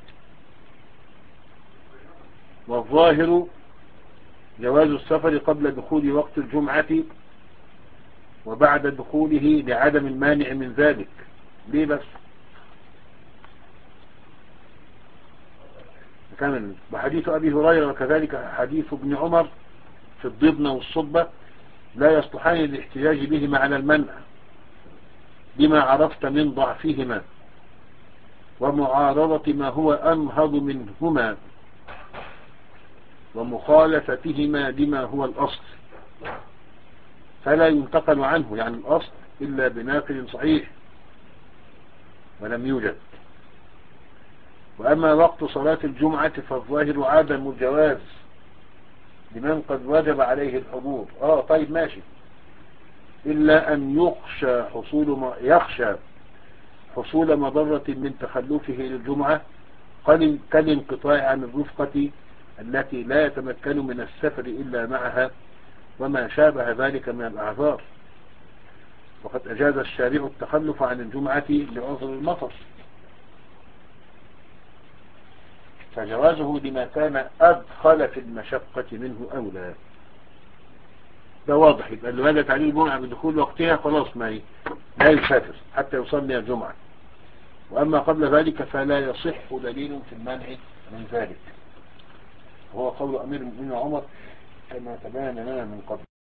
والظاهر جواز السفر قبل دخول وقت الجمعة وبعد دخوله لعدم المانع من ذلك. ليه بس؟ كان وحديث أبي هريرة وكذلك حديث ابن عمر في الضبن والصبة لا يصلحان للاحتجاج بهما على المنع بما عرفت من ضعفهما ومعارضة ما هو أنهض منهما ومخالفتهما لما هو الأصل، فلا ينتقل عنه يعني الأصل إلا بناقل صحيح ولم يوجد. وأما وقت صلاة الجمعة فالظاهر عدم الجواز لمن قد وجب عليه الحضور. آه طيب ماشي، إلا أن يخشى حصول ما يخشى حصول مضرة من تخلفه للجمعة كالانقطاع عن الرفقة التي لا يتمكن من السفر إلا معها وما شابه ذلك من الأعذار. وقد أجاز الشارع التخلف عن الجمعة لعذر المطر، فجوازه لما كان أدخل في المشقة منه أولى. ده واضح، يبقى اللي بدأت عليه الجمعة بدخول وقتها خلاص ما لا يسافر حتى يصلي الجمعة. وأما قبل ذلك فلا يصح دليل في المنع من ذلك، هو قول أمير المؤمنين عمر كما تبين لنا من قبل.